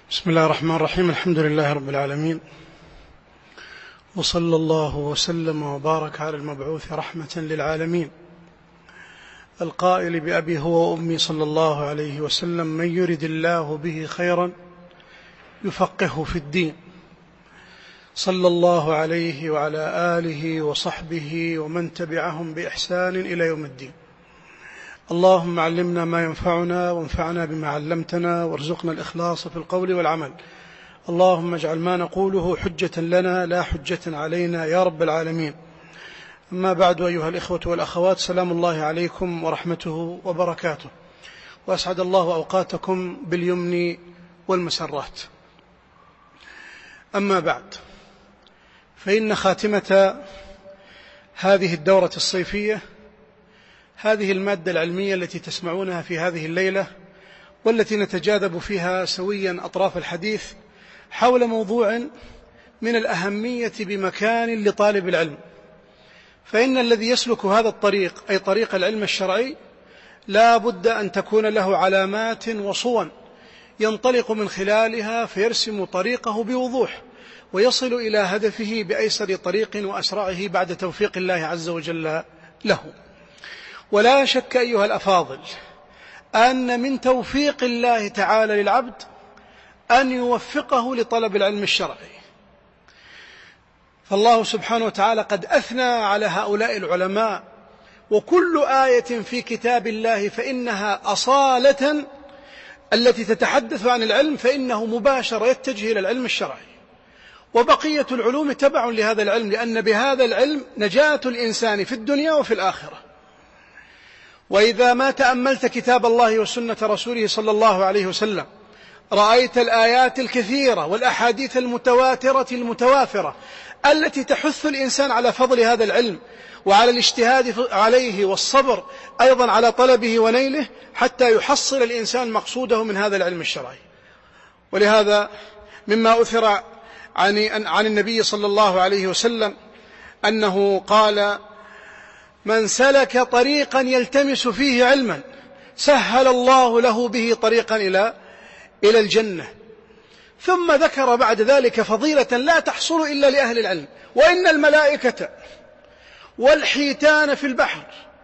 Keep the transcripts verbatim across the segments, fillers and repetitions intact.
بسم الله الرحمن الرحيم. الحمد لله رب العالمين، وصلى الله وسلم وبارك على المبعوث رحمة للعالمين، القائل بأبي هو وأمي صلى الله عليه وسلم: من يرد الله به خيرا يفقهه في الدين. صلى الله عليه وعلى آله وصحبه ومن تبعهم بإحسان إلى يوم الدين. اللهم علمنا ما ينفعنا وانفعنا بما علمتنا، وارزقنا الإخلاص في القول والعمل. اللهم اجعل ما نقوله حجة لنا لا حجة علينا يا رب العالمين. أما بعد، أيها الإخوة والأخوات، سلام الله عليكم ورحمته وبركاته، وأسعد الله أوقاتكم باليمن والمسرات. أما بعد، فإن خاتمة هذه الدورة الصيفية هذه المادة العلمية التي تسمعونها في هذه الليلة، والتي نتجاذب فيها سويا أطراف الحديث حول موضوع من الأهمية بمكان لطالب العلم. فإن الذي يسلك هذا الطريق، أي طريق العلم الشرعي، لا بد أن تكون له علامات وصون ينطلق من خلالها فيرسم طريقه بوضوح، ويصل إلى هدفه بأيسر طريق وأسرعه بعد توفيق الله عز وجل له. ولا شك أيها الأفاضل أن من توفيق الله تعالى للعبد أن يوفقه لطلب العلم الشرعي. فالله سبحانه وتعالى قد أثنى على هؤلاء العلماء: وكل آية في كتاب الله فإنها أصالة التي تتحدث عن العلم فإنه مباشرة يتجه إلى العلم الشرعي، وبقية العلوم تبع لهذا العلم، لأن بهذا العلم نجاة الإنسان في الدنيا وفي الآخرة. وإذا ما تأملت كتاب الله وسنة رسوله صلى الله عليه وسلم رأيت الآيات الكثيرة والأحاديث المتواترة المتوافرة التي تحث الإنسان على فضل هذا العلم وعلى الاجتهاد عليه، والصبر أيضا على طلبه ونيله، حتى يحصل الإنسان مقصوده من هذا العلم الشرعي. ولهذا مما أثر عن, عن النبي صلى الله عليه وسلم أنه قال: من سلك طريقا يلتمس فيه علما سهل الله له به طريقا إلى إلى الجنة. ثم ذكر بعد ذلك فضيلة لا تحصل إلا لأهل العلم: وإن الملائكة والحيتان في البحر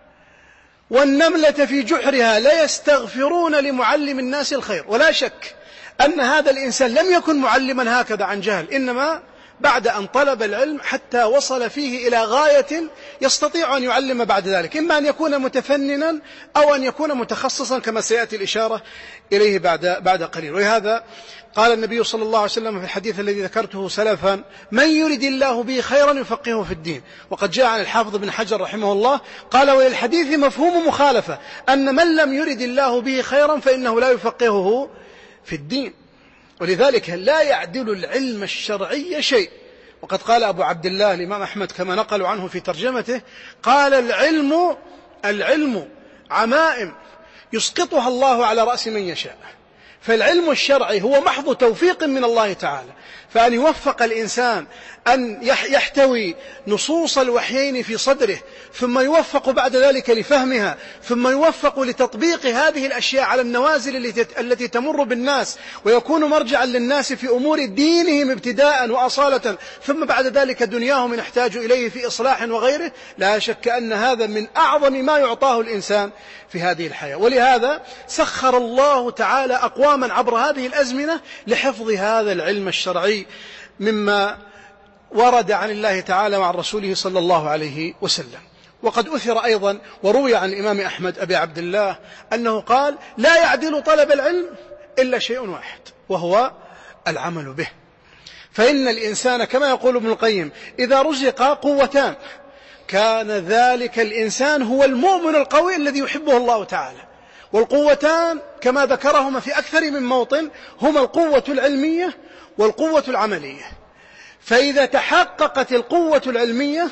والنملة في جحرها لا يستغفرون لمعلم الناس الخير. ولا شك أن هذا الإنسان لم يكن معلما هكذا عن جهل، إنما بعد أن طلب العلم حتى وصل فيه إلى غاية يستطيع أن يعلم بعد ذلك، إما أن يكون متفننا أو أن يكون متخصصا، كما سيأتي الإشارة إليه بعد بعد قليل. ولهذا قال النبي صلى الله عليه وسلم في الحديث الذي ذكرته سلفا: من يرد الله به خيرا يفقهه في الدين. وقد جاء عن الحافظ بن حجر رحمه الله قال: وللحديث مفهوم مخالفة، أن من لم يرد الله به خيرا فإنه لا يفقهه في الدين. ولذلك لا يعدل العلم الشرعي شيء. وقد قال أبو عبد الله الإمام أحمد كما نقلوا عنه في ترجمته، قال: العلم العلم عمائم يسقطها الله على رأس من يشاء. فالعلم الشرعي هو محض توفيق من الله تعالى، فأن يوفق الإنسان أن يحتوي نصوص الوحيين في صدره، ثم يوفق بعد ذلك لفهمها، ثم يوفق لتطبيق هذه الأشياء على النوازل التي تمر بالناس، ويكون مرجعا للناس في أمور دينهم ابتداء وأصالة، ثم بعد ذلك دنياهم يحتاج إليه في إصلاح وغيره. لا شك أن هذا من أعظم ما يعطاه الإنسان في هذه الحياة. ولهذا سخر الله تعالى أقواما عبر هذه الأزمنة لحفظ هذا العلم الشرعي، مما ورد عن الله تعالى وعن رسوله صلى الله عليه وسلم. وقد أثر أيضا وروي عن الإمام أحمد أبي عبد الله أنه قال: لا يعدل طلب العلم إلا شيء واحد، وهو العمل به. فإن الإنسان كما يقول ابن القيم: إذا رزق قوتان كان ذلك الإنسان هو المؤمن القوي الذي يحبه الله تعالى. والقوتان كما ذكرهما في أكثر من موطن هما القوة العلمية والقوة العملية. فإذا تحققت القوة العلمية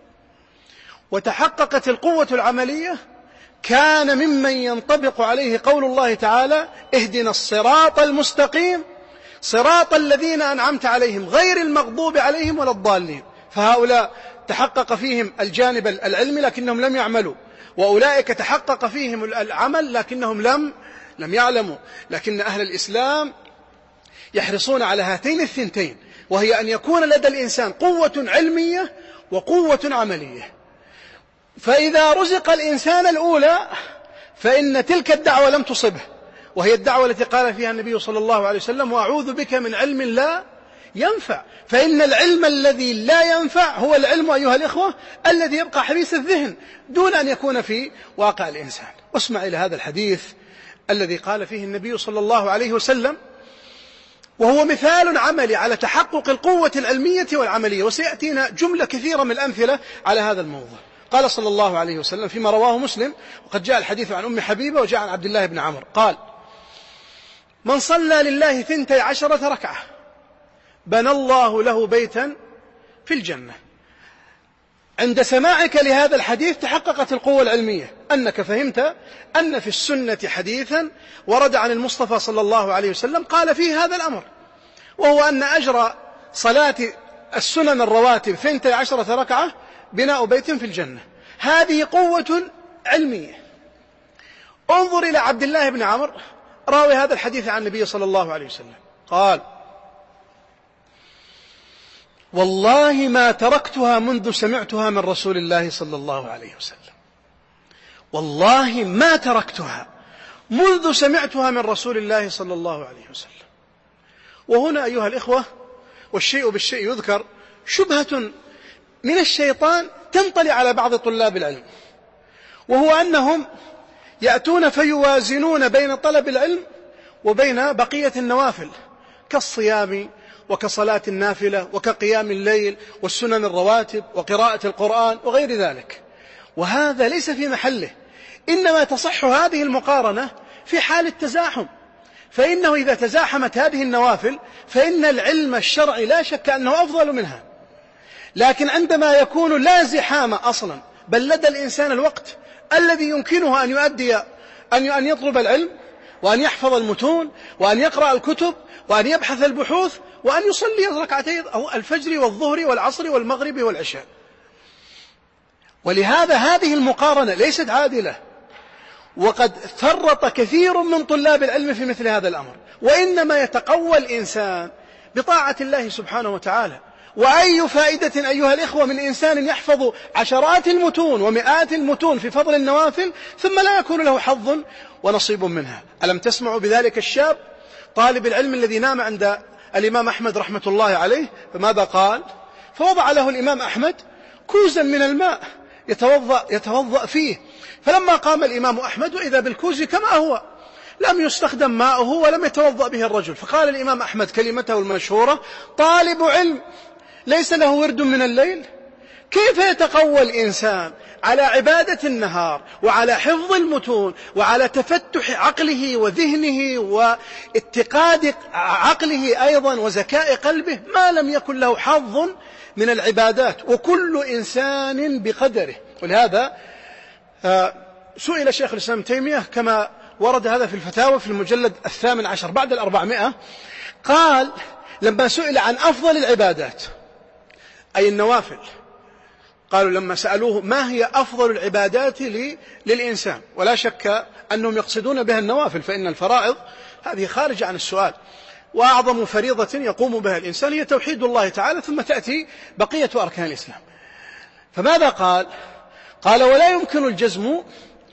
وتحققت القوة العملية كان ممن ينطبق عليه قول الله تعالى: اهدنا الصراط المستقيم صراط الذين أنعمت عليهم غير المغضوب عليهم ولا الضالين. فهؤلاء تحقق فيهم الجانب العلمي لكنهم لم يعملوا، وأولئك تحقق فيهم العمل لكنهم لم لم يعلموا. لكن أهل الإسلام يحرصون على هاتين الثنتين، وهي أن يكون لدى الإنسان قوة علمية وقوة عملية. فإذا رزق الإنسان الأولى فإن تلك الدعوة لم تصبه، وهي الدعوة التي قال فيها النبي صلى الله عليه وسلم: وأعوذ بك من علم لا ينفع. فإن العلم الذي لا ينفع هو العلم أيها الإخوة الذي يبقى حبيس الذهن دون أن يكون في واقع الإنسان. واسمع إلى هذا الحديث الذي قال فيه النبي صلى الله عليه وسلم، وهو مثال عملي على تحقق القوة العلمية والعملية، وسيأتينا جملة كثيرة من الأمثلة على هذا الموضوع. قال صلى الله عليه وسلم فيما رواه مسلم، وقد جاء الحديث عن أم حبيبة وجاء عن عبد الله بن عمرو قال: من صلى لله ثنتي عشرة ركعة بنى الله له بيتا في الجنة. عند سماعك لهذا الحديث تحققت القوة العلمية، أنك فهمت أن في السنة حديثا ورد عن المصطفى صلى الله عليه وسلم قال فيه هذا الأمر، وهو أن أجر صلاة السنن الرواتب ثنتي عشرة ركعة بناء بيت في الجنة. هذه قوة علمية. انظر إلى عبد الله بن عمرو راوي هذا الحديث عن النبي صلى الله عليه وسلم قال: والله ما تركتها منذ سمعتها من رسول الله صلى الله عليه وسلم. والله ما تركتها منذ سمعتها من رسول الله صلى الله عليه وسلم. وهنا أيها الإخوة، والشيء بالشيء يذكر، شبهة من الشيطان تنطلي على بعض طلاب العلم، وهو أنهم يأتون فيوازنون بين طلب العلم وبين بقية النوافل كالصيام وكصلاة النافلة وكقيام الليل والسنن الرواتب وقراءة القرآن وغير ذلك، وهذا ليس في محله. إنما تصح هذه المقارنة في حال التزاحم، فإنه إذا تزاحمت هذه النوافل فإن العلم الشرعي لا شك أنه أفضل منها. لكن عندما يكون لا زحام أصلا، بل لدى الإنسان الوقت الذي يمكنه أن يؤدي أن يطلب العلم وأن يحفظ المتون وأن يقرأ الكتب وأن يبحث البحوث وأن يصلي ركعتي الفجر والظهر والعصر والمغرب والعشاء. ولهذا هذه المقارنة ليست عادلة، وقد فرط كثير من طلاب العلم في مثل هذا الأمر. وإنما يتقوى الإنسان بطاعة الله سبحانه وتعالى. وأي فائدة أيها الإخوة من إنسان يحفظ عشرات المتون ومئات المتون في فضل النوافل ثم لا يكون له حظ ونصيب منها؟ ألم تسمعوا بذلك الشاب طالب العلم الذي نام عند الإمام أحمد رحمة الله عليه؟ فماذا قال؟ فوضع له الإمام أحمد كوزا من الماء يتوضأ, يتوضأ فيه، فلما قام الإمام أحمد وإذا بالكوز كما هو لم يستخدم ماؤه ولم يتوضأ به الرجل. فقال الإمام أحمد كلمته المشهورة: طالب علم ليس له ورد من الليل؟ كيف يتقوى الإنسان على عبادة النهار وعلى حفظ المتون وعلى تفتح عقله وذهنه واتقاد عقله أيضا وزكاء قلبه ما لم يكن له حظ من العبادات؟ وكل إنسان بقدره. ولهذا سئل شيخ الإسلام ابن تيمية كما ورد هذا في الفتاوى في المجلد الثامن عشر بعد الأربعمائة، قال لما سئل عن أفضل العبادات أي النوافل، قالوا لما سألوه ما هي أفضل العبادات للإنسان، ولا شك أنهم يقصدون بها النوافل، فإن الفرائض هذه خارجة عن السؤال، وأعظم فريضة يقوم بها الإنسان هي توحيد الله تعالى، ثم تأتي بقية أركان الإسلام. فماذا قال؟ قال: ولا يمكن الجزم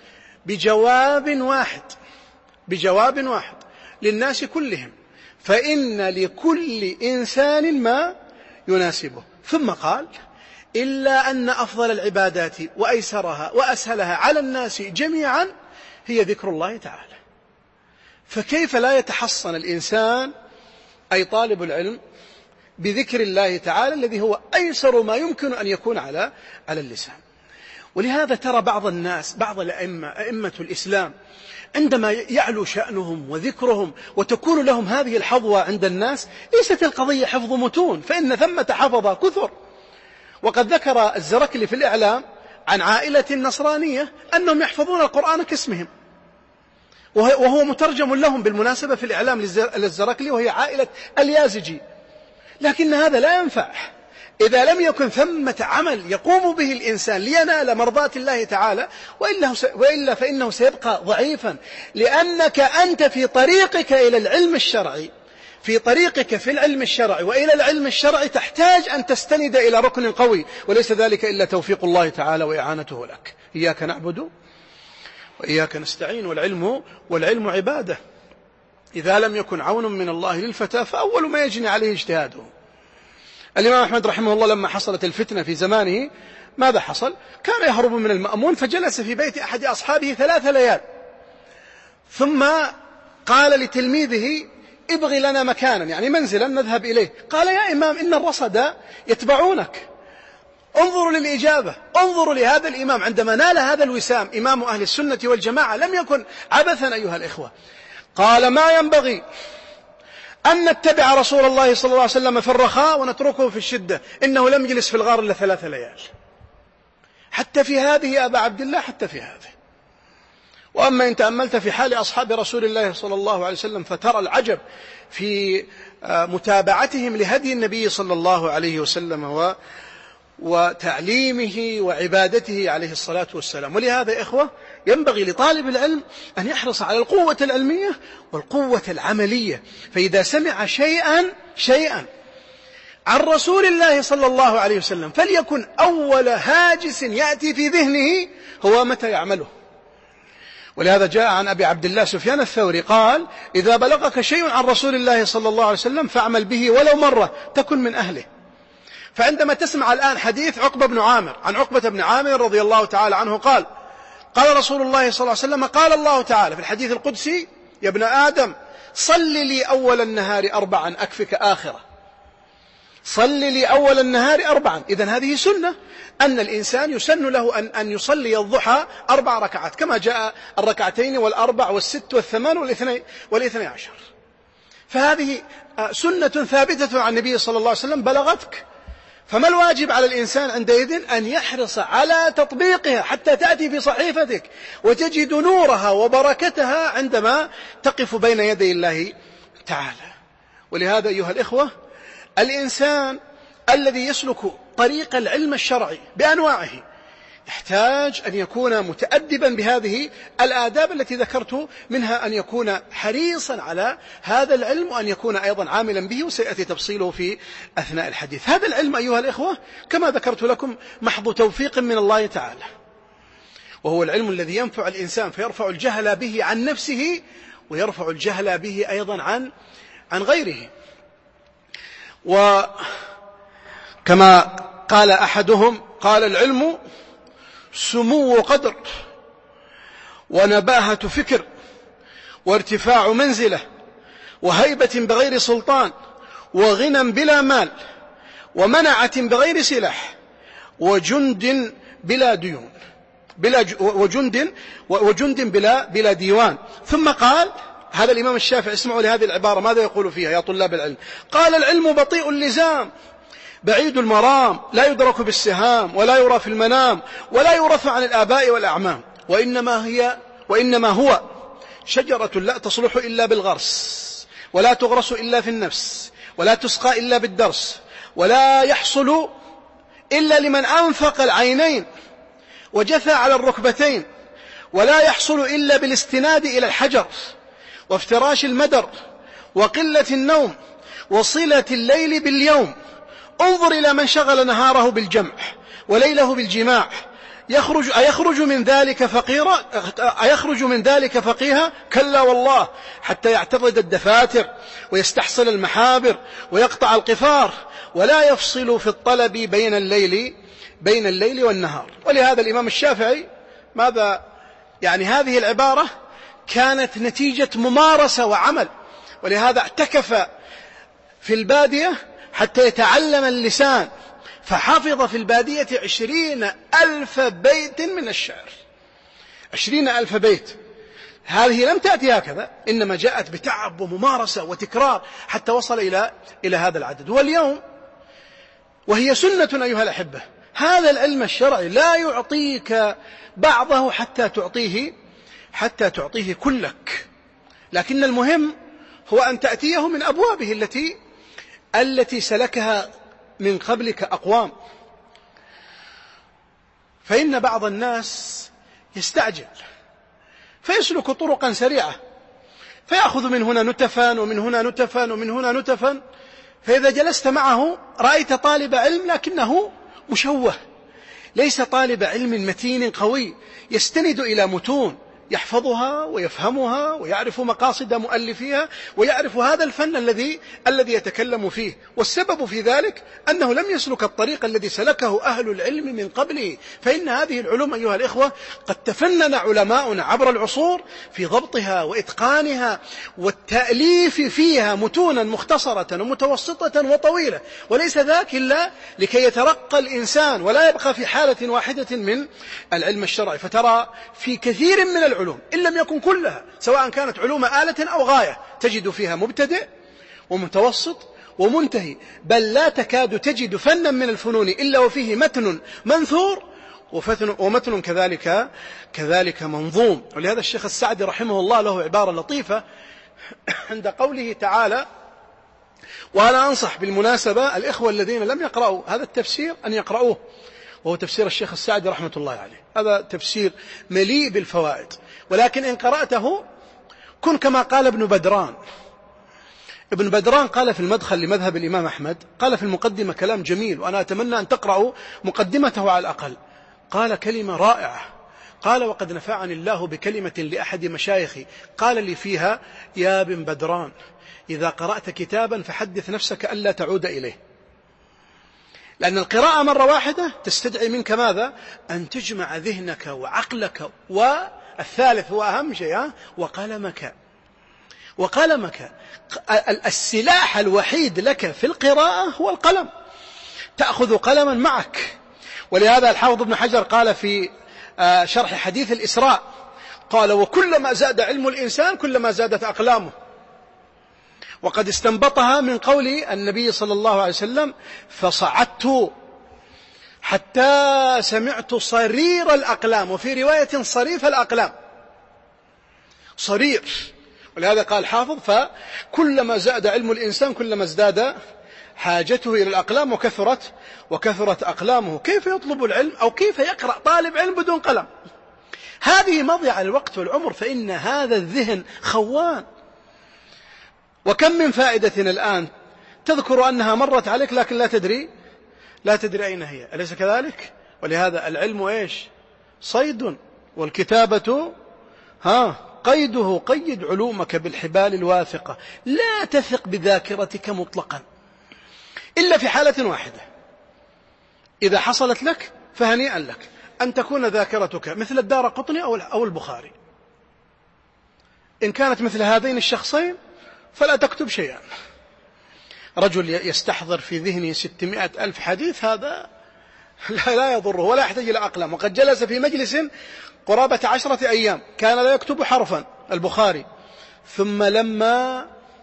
بجواب واحد بجواب واحد للناس كلهم، فإن لكل إنسان ما يناسبه. ثم قال: إلا أن أفضل العبادات وأيسرها وأسهلها على الناس جميعا هي ذكر الله تعالى. فكيف لا يتحصن الإنسان أي طالب العلم بذكر الله تعالى الذي هو أيسر ما يمكن أن يكون على على اللسان؟ ولهذا ترى بعض الناس، بعض الأئمة أئمة الإسلام، عندما يعلو شأنهم وذكرهم وتكون لهم هذه الحظوة عند الناس، ليست القضية حفظ متون، فإن ثمة حفظ كثر. وقد ذكر الزركلي في الإعلام عن عائلة نصرانية أنهم يحفظون القرآن كاسمهم، وهو مترجم لهم بالمناسبة في الإعلام للزركلي، وهي عائلة اليازجي. لكن هذا لا ينفع إذا لم يكن ثمة عمل يقوم به الإنسان لينال مرضات الله تعالى، وإلا, وإلا فإنه سيبقى ضعيفا، لأنك أنت في طريقك إلى العلم الشرعي في طريقك في العلم الشرعي وإلى العلم الشرعي تحتاج أن تستند إلى ركن قوي، وليس ذلك إلا توفيق الله تعالى وإعانته لك. إياك نعبد وإياك نستعين. والعلم والعلم عبادة، إذا لم يكن عون من الله للفتى فأول ما يجني عليه اجتهاده. الإمام أحمد رحمه الله لما حصلت الفتنة في زمانه ماذا حصل؟ كان يهرب من المأمون فجلس في بيت أحد أصحابه ثلاث ليال، ثم قال لتلميذه ابغي لنا مكانا، يعني منزلا نذهب إليه. قال يا إمام إن الرصد يتبعونك، انظروا للإجابة، انظروا لهذا الإمام عندما نال هذا الوسام إمام أهل السنة والجماعة لم يكن عبثا أيها الإخوة. قال ما ينبغي أن نتبع رسول الله صلى الله عليه وسلم في الرخاء ونتركه في الشدة، إنه لم يجلس في الغار إلا ثلاث ليال. حتى في هذه يا أبا عبد الله، حتى في هذه. وأما إن تأملت في حال أصحاب رسول الله صلى الله عليه وسلم فترى العجب في متابعتهم لهدي النبي صلى الله عليه وسلم و وتعليمه وعبادته عليه الصلاة والسلام. ولهذا يا إخوة ينبغي لطالب العلم أن يحرص على القوة العلمية والقوة العملية، فإذا سمع شيئا شيئا عن رسول الله صلى الله عليه وسلم فليكن أول هاجس يأتي في ذهنه هو متى يعمله. ولهذا جاء عن أبي عبد الله سفيان الثوري قال إذا بلغك شيء عن رسول الله صلى الله عليه وسلم فاعمل به ولو مرة تكن من أهله. فعندما تسمع الآن حديث عقبة بن عامر عن عقبة بن عامر رضي الله تعالى عنه قال قال رسول الله صلى الله عليه وسلم قال الله تعالى في الحديث القدسي يا ابن آدم صل لي أول النهار أربعا أكفك آخرة، صل لي أول النهار أربعا. إذن هذه سنة أن الإنسان يسن له أن, أن يصلي الضحى أربع ركعات كما جاء الركعتين والأربع والست والثمان والاثنين, والاثنين عشر. فهذه سنة ثابتة عن النبي صلى الله عليه وسلم بلغتك، فما الواجب على الإنسان عندئذ أن يحرص على تطبيقها حتى تأتي في صحيفتك وتجد نورها وبركتها عندما تقف بين يدي الله تعالى. ولهذا أيها الإخوة الإنسان الذي يسلك طريق العلم الشرعي بأنواعه يحتاج أن يكون متأدبا بهذه الآداب التي ذكرت، منها أن يكون حريصا على هذا العلم وأن يكون أيضا عاملا به، وسيأتي تفصيله في أثناء الحديث. هذا العلم أيها الإخوة كما ذكرت لكم محض توفيق من الله تعالى، وهو العلم الذي ينفع الإنسان فيرفع الجهل به عن نفسه ويرفع الجهل به أيضا عن عن غيره. وكما قال أحدهم قال العلم سمو قدر ونباهة فكر وارتفاع منزلة وهيبة بغير سلطان وغنى بلا مال ومنعة بغير سلاح وجند بلا ديون بلا وجند وجند بلا بلا ديوان. ثم قال هذا الإمام الشافعي، اسمعوا لهذه العبارة ماذا يقول فيها يا طلاب العلم. قال العلم بطيء اللزام بعيد المرام لا يدرك بالسهام ولا يرى في المنام ولا يورث عن الآباء والأعمام وإنما هي وإنما هو شجرة لا تصلح إلا بالغرس ولا تغرس إلا في النفس ولا تسقى إلا بالدرس ولا يحصل إلا لمن أنفق العينين وجثى على الركبتين ولا يحصل إلا بالاستناد إلى الحجر وافتراش المدر وقلة النوم وصلة الليل باليوم. انظر إلى من شغل نهاره بالجمع وليله بالجماع يخرج أيخرج من ذلك فقيرا أيخرج من ذلك فقيها؟ كلا والله، حتى يعترض الدفاتر ويستحصل المحابر ويقطع القفار ولا يفصل في الطلب بين الليل بين الليل والنهار. ولهذا الإمام الشافعي ماذا يعني هذه العبارة كانت نتيجة ممارسة وعمل، ولهذا اعتكف في البادية حتى يتعلم اللسان فحفظ في البادية عشرين ألف بيت من الشعر. عشرين ألف بيت هذه لم تأتي هكذا، إنما جاءت بتعب وممارسة وتكرار حتى وصل إلى إلى هذا العدد. واليوم وهي سنة أيها الأحبة هذا العلم الشرعي لا يعطيك بعضه حتى تعطيه حتى تعطيه كلك، لكن المهم هو أن تأتيه من أبوابه التي التي سلكها من قبلك أقوام. فإن بعض الناس يستعجل فيسلك طرقا سريعة فيأخذ من هنا نتفا ومن هنا نتفا ومن هنا نتفا، فإذا جلست معه رأيت طالب علم لكنه مشوه، ليس طالب علم متين قوي يستند إلى متون يحفظها ويفهمها ويعرف مقاصد مؤلفيها ويعرف هذا الفن الذي الذي يتكلم فيه. والسبب في ذلك أنه لم يسلك الطريق الذي سلكه أهل العلم من قبله. فإن هذه العلوم أيها الإخوة قد تفنن علماؤنا عبر العصور في ضبطها وإتقانها والتأليف فيها متونا مختصرة ومتوسطة وطويلة، وليس ذاك إلا لكي يترقى الإنسان ولا يبقى في حالة واحدة من العلم الشرعي. فترى في كثير من العلوم إن لم يكن كلها، سواء كانت علوم آلة أو غاية، تجد فيها مبتدئ ومتوسط ومنتهي، بل لا تكاد تجد فنا من الفنون إلا وفيه متن منثور ومتن كذلك كذلك منظوم. ولهذا الشيخ السعدي رحمه الله له عبارة لطيفة عند قوله تعالى، وأنا أنصح بالمناسبة الإخوة الذين لم يقرأوا هذا التفسير أن يقرأوه، وهو تفسير الشيخ السعدي رحمة الله عليه. هذا تفسير مليء بالفوائد، ولكن إن قرأته كن كما قال ابن بدران. ابن بدران قال في المدخل لمذهب الإمام أحمد، قال في المقدمة كلام جميل، وأنا أتمنى أن تقرأوا مقدمته على الأقل. قال كلمة رائعة، قال: وقد نفعني الله بكلمة لأحد مشايخي قال لي فيها: يا ابن بدران، إذا قرأت كتابا فحدث نفسك ألا تعود إليه، لأن القراءة مرة واحدة تستدعي منك ماذا؟ أن تجمع ذهنك وعقلك، والثالث هو أهم شيء، وقلمك وقلمك السلاح الوحيد لك في القراءة هو القلم، تأخذ قلما معك. ولهذا الحافظ ابن حجر قال في شرح حديث الإسراء، قال: وكلما زاد علم الإنسان كلما زادت أقلامه. وقد استنبطها من قول النبي صلى الله عليه وسلم: فصعدت حتى سمعت صرير الأقلام، وفي رواية صريف الأقلام، صرير. ولهذا قال الحافظ: فكلما زاد علم الإنسان كلما ازداد حاجته إلى الأقلام وكثرت وكثرت أقلامه. كيف يطلب العلم أو كيف يقرأ طالب علم بدون قلم؟ هذه مضيعة الوقت والعمر، فإن هذا الذهن خوان. وكم من فائدة الآن تذكر أنها مرت عليك لكن لا تدري لا تدري أين هي، أليس كذلك؟ ولهذا العلم إيش؟ صيد، والكتابة ها قيده، قيد علومك بالحبال الواثقة. لا تثق بذاكرتك مطلقا إلا في حالة واحدة، إذا حصلت لك فهنيئا لك، أن تكون ذاكرتك مثل الدارقطني أو البخاري. إن كانت مثل هذين الشخصين فلا تكتب شيئا. رجل يستحضر في ذهنه ستمائة ألف حديث، هذا لا يضره ولا يحتاج إلى أقلام. وقد جلس في مجلس قرابة عشرة أيام كان لا يكتب حرفا البخاري، ثم لما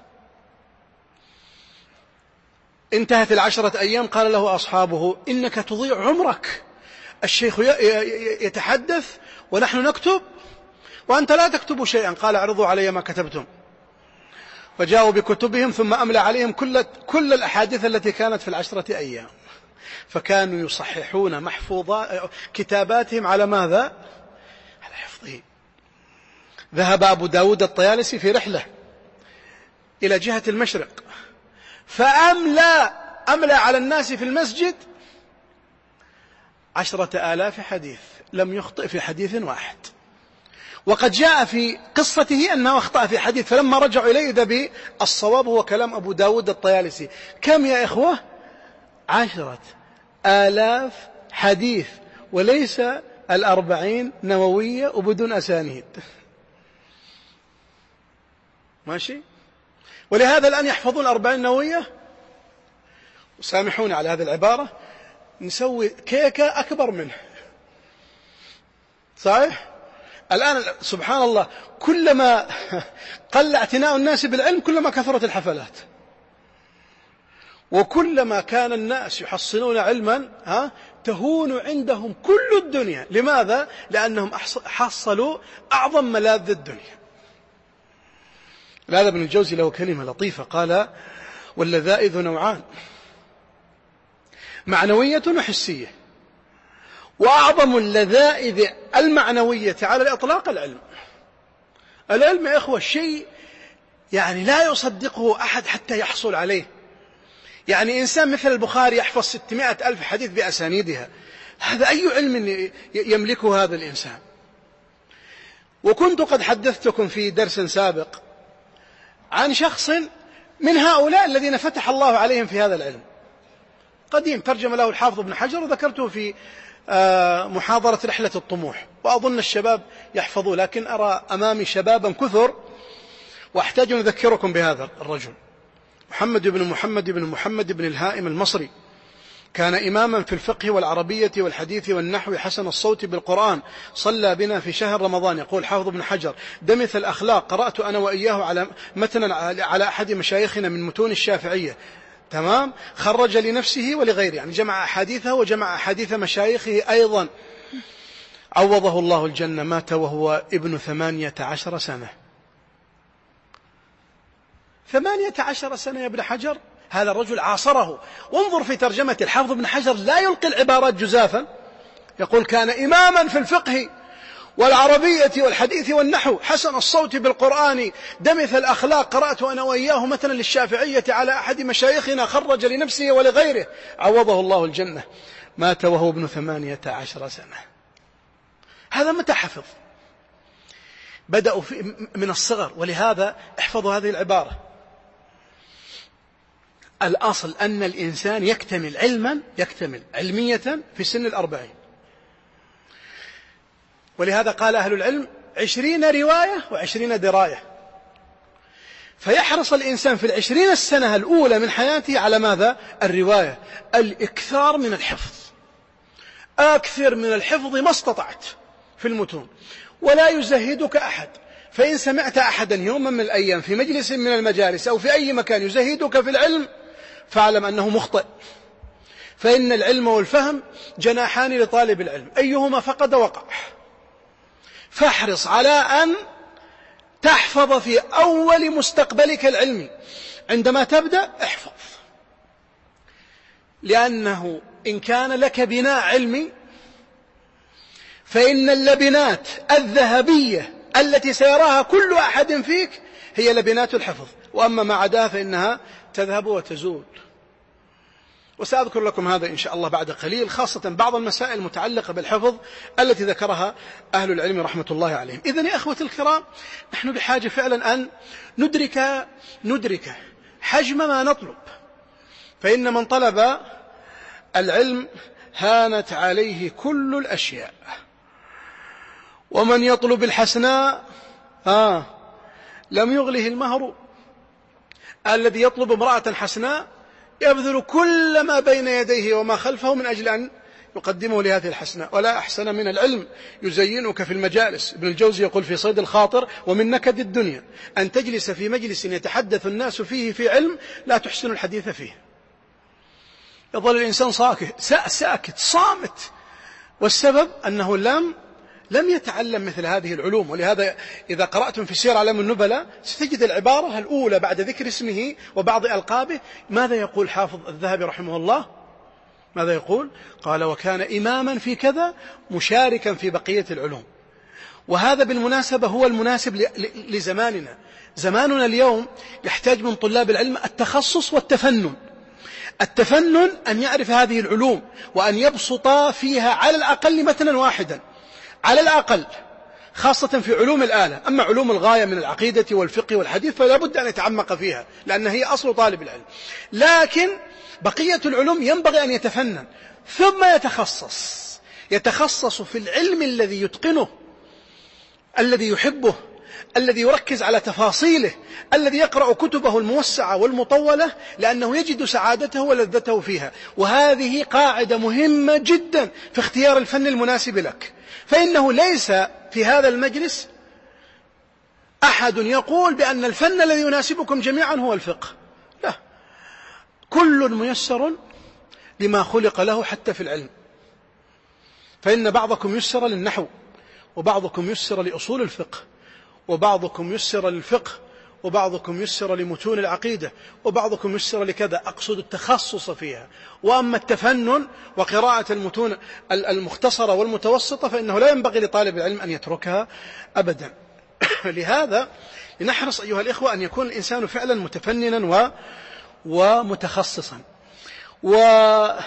انتهت العشرة أيام قال له أصحابه: إنك تضيع عمرك، الشيخ يتحدث ونحن نكتب وأنت لا تكتب شيئا. قال: اعرضوا علي ما كتبتم. فجاءوا بكتبهم ثم أملى عليهم كل, كل الأحاديث التي كانت في العشرة أيام، فكانوا يصححون محفوظات كتاباتهم على ماذا؟ على حفظه. ذهب أبو داود الطيالسي في رحلة إلى جهة المشرق، فأملى أملى على الناس في المسجد عشرة آلاف حديث، لم يخطئ في حديث واحد. وقد جاء في قصته أنه أخطأ في حديث، فلما رجعوا إليه إذا بالصواب هو كلام أبو داود الطيالسي. كم يا إخوة؟ عشرة آلاف حديث، وليس الأربعين نووية وبدون أسانيد. ماشي؟ ولهذا الآن يحفظون الأربعين نووية، وسامحوني على هذه العبارة، نسوي كيكة أكبر منه. صحيح؟ الآن سبحان الله، كلما قل اعتناء الناس بالعلم كلما كثرت الحفلات، وكلما كان الناس يحصلون علما ها تهون عندهم كل الدنيا. لماذا؟ لأنهم حصلوا أعظم ملاذ الدنيا. هذا ابن الجوزي له كلمة لطيفة، قال: واللذائذ نوعان، معنوية وحسية، وأعظم اللذائذ المعنوية على الإطلاق العلم. العلم يا إخوة شيء يعني لا يصدقه أحد حتى يحصل عليه. يعني إنسان مثل البخاري يحفظ ستمائة ألف حديث بأسانيدها، هذا أي علم يملكه هذا الإنسان؟ وكنت قد حدثتكم في درس سابق عن شخص من هؤلاء الذين فتح الله عليهم في هذا العلم، قديم، ترجم له الحافظ ابن حجر، وذكرته في محاضرة رحلة الطموح، وأظن الشباب يحفظوه، لكن أرى أمامي شبابا كثر وأحتاج أن أذكركم بهذا الرجل. محمد بن محمد بن محمد بن الهائم المصري، كان إماما في الفقه والعربية والحديث والنحو، حسن الصوت بالقرآن، صلى بنا في شهر رمضان. يقول حافظ ابن حجر: دمث الأخلاق، قرأت أنا وإياه على متنا على أحد مشايخنا من متون الشافعية، تمام، خرج لنفسه ولغيره، يعني جمع أحاديثه وجمع أحاديث مشايخه أيضا. عوضه الله الجنة، مات وهو ابن ثمانية عشر سنة. ثمانية عشر سنة يا ابن حجر، هذا الرجل عاصره. وانظر في ترجمة الحافظ ابن حجر، لا يلقي العبارات جزافا، يقول: كان إماما في الفقه والعربية والحديث والنحو، حسن الصوت بالقرآن، دمث الأخلاق، قرأت أنا وإياه مثلا للشافعية على أحد مشايخنا، خرج لنفسه ولغيره، عوضه الله الجنة، مات وهو ابن ثمانية عشر سنة. هذا متى حفظ؟ بدأوا من الصغر. ولهذا احفظوا هذه العبارة: الأصل أن الإنسان يكتمل علما يكتمل علمية في سن الأربعين. ولهذا قال أهل العلم: عشرين رواية وعشرين دراية. فيحرص الإنسان في العشرين السنة الأولى من حياته على ماذا؟ الرواية، الإكثار من الحفظ، أكثر من الحفظ ما استطعت في المتون، ولا يزهدك أحد. فإن سمعت أحدا يوما من الأيام في مجلس من المجالس أو في أي مكان يزهدك في العلم، فاعلم أنه مخطئ، فإن العلم والفهم جناحان لطالب العلم، أيهما فقد وقع. فاحرص على أن تحفظ في أول مستقبلك العلمي، عندما تبدأ احفظ، لأنه إن كان لك بناء علمي فإن اللبنات الذهبية التي سيراها كل أحد فيك هي لبنات الحفظ، وأما ما عداها فإنها تذهب وتزول. وسأذكر لكم هذا إن شاء الله بعد قليل، خاصة بعض المسائل المتعلقة بالحفظ التي ذكرها أهل العلم رحمة الله عليهم. إذن يا أخوة الكرام، نحن بحاجة فعلا أن ندرك ندرك حجم ما نطلب، فإن من طلب العلم هانت عليه كل الأشياء، ومن يطلب الحسناء آه لم يغله المهر. الذي يطلب امرأة حسناء يبذل كل ما بين يديه وما خلفه من أجل أن يقدمه لهذه الحسناء. ولا أحسن من العلم يزينك في المجالس. ابن الجوزي يقول في صيد الخاطر: ومن نكد الدنيا أن تجلس في مجلس يتحدث الناس فيه في علم لا تحسن الحديث فيه. يظل الإنسان ساكت ساكت صامت، والسبب أنه لم لم يتعلم مثل هذه العلوم. ولهذا إذا قرأتم في سير أعلام النبلاء ستجد العبارة الأولى بعد ذكر اسمه وبعض ألقابه ماذا يقول حافظ الذهبي رحمه الله؟ ماذا يقول؟ قال: وكان إماما في كذا مشاركا في بقية العلوم. وهذا بالمناسبة هو المناسب لزماننا. زماننا اليوم يحتاج من طلاب العلم التخصص والتفنن. التفنن أن يعرف هذه العلوم وأن يبسط فيها على الأقل متنا واحدا، على الأقل، خاصة في علوم الآلة. أما علوم الغاية من العقيدة والفقه والحديث فلا بد أن يتعمق فيها، لأن هي أصل طالب العلم. لكن بقية العلوم ينبغي أن يتفنن ثم يتخصص يتخصص في العلم الذي يتقنه، الذي يحبه، الذي يركز على تفاصيله، الذي يقرأ كتبه الموسعة والمطولة لأنه يجد سعادته ولذته فيها. وهذه قاعدة مهمة جدا في اختيار الفن المناسب لك، فإنه ليس في هذا المجلس أحد يقول بأن الفن الذي يناسبكم جميعا هو الفقه، لا، كل ميسر لما خلق له حتى في العلم. فإن بعضكم يسر للنحو، وبعضكم يسر لأصول الفقه، وبعضكم يسر للفقه، وبعضكم يسر لمتون العقيدة، وبعضكم يسر لكذا. أقصد التخصص فيها. وأما التفنن وقراءة المتون المختصرة والمتوسطة فإنه لا ينبغي لطالب العلم أن يتركها أبدا. لهذا لنحرص أيها الإخوة أن يكون الإنسان فعلا متفننا و ومتخصصا. وغابت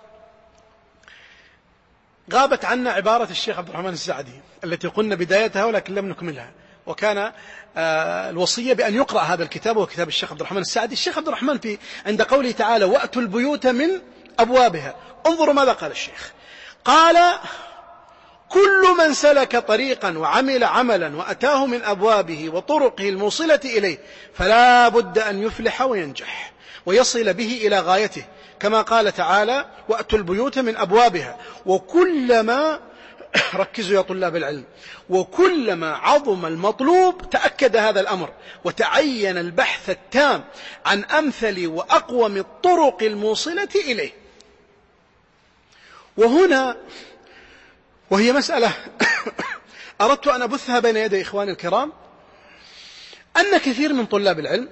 عنا عبارة الشيخ عبد الرحمن السعدي التي قلنا بدايتها ولكن لم نكملها، وكان الوصية بأن يقرأ هذا الكتاب، وهو كتاب الشيخ عبد الرحمن السعدي. الشيخ عبد الرحمن في عند قوله تعالى وأتوا البيوت من أبوابها، انظروا ماذا قال الشيخ. قال كل من سلك طريقا وعمل عملا وأتاه من أبوابه وطرقه الموصلة إليه فلا بد أن يفلح وينجح ويصل به إلى غايته، كما قال تعالى وأتوا البيوت من أبوابها. وكلما ركزوا يا طلاب العلم، وكلما عظم المطلوب تأكد هذا الأمر وتعين البحث التام عن أمثل وأقوم الطرق الموصلة إليه. وهنا وهي مسألة أردت أن أبثها بين يدي إخواني الكرام، أن كثير من طلاب العلم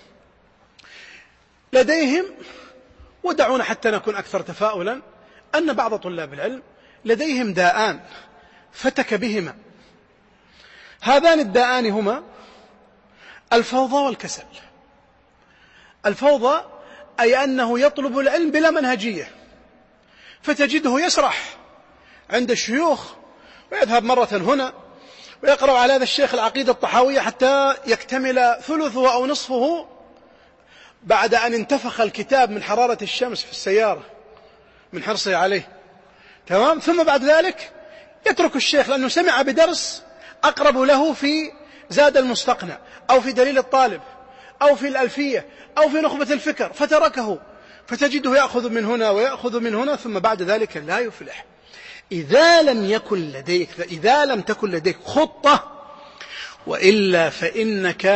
لديهم، ودعونا حتى نكون أكثر تفاؤلا، أن بعض طلاب العلم لديهم داءان فتك بهما. هذان الداءان هما الفوضى والكسل. الفوضى أي أنه يطلب العلم بلا منهجية، فتجده يسرح عند الشيوخ ويذهب مرة هنا ويقرأ على هذا الشيخ العقيدة الطحاوية حتى يكتمل ثلثه أو نصفه بعد أن انتفخ الكتاب من حرارة الشمس في السيارة من حرصه عليه، تمام. ثم بعد ذلك يترك الشيخ لأنه سمع بدرس أقرب له في زاد المستقنع أو في دليل الطالب أو في الألفية أو في نخبة الفكر، فتركه، فتجده يأخذ من هنا ويأخذ من هنا، ثم بعد ذلك لا يفلح. إذا لم يكن لديك إذا لم تكن لديك خطة، وإلا فإنك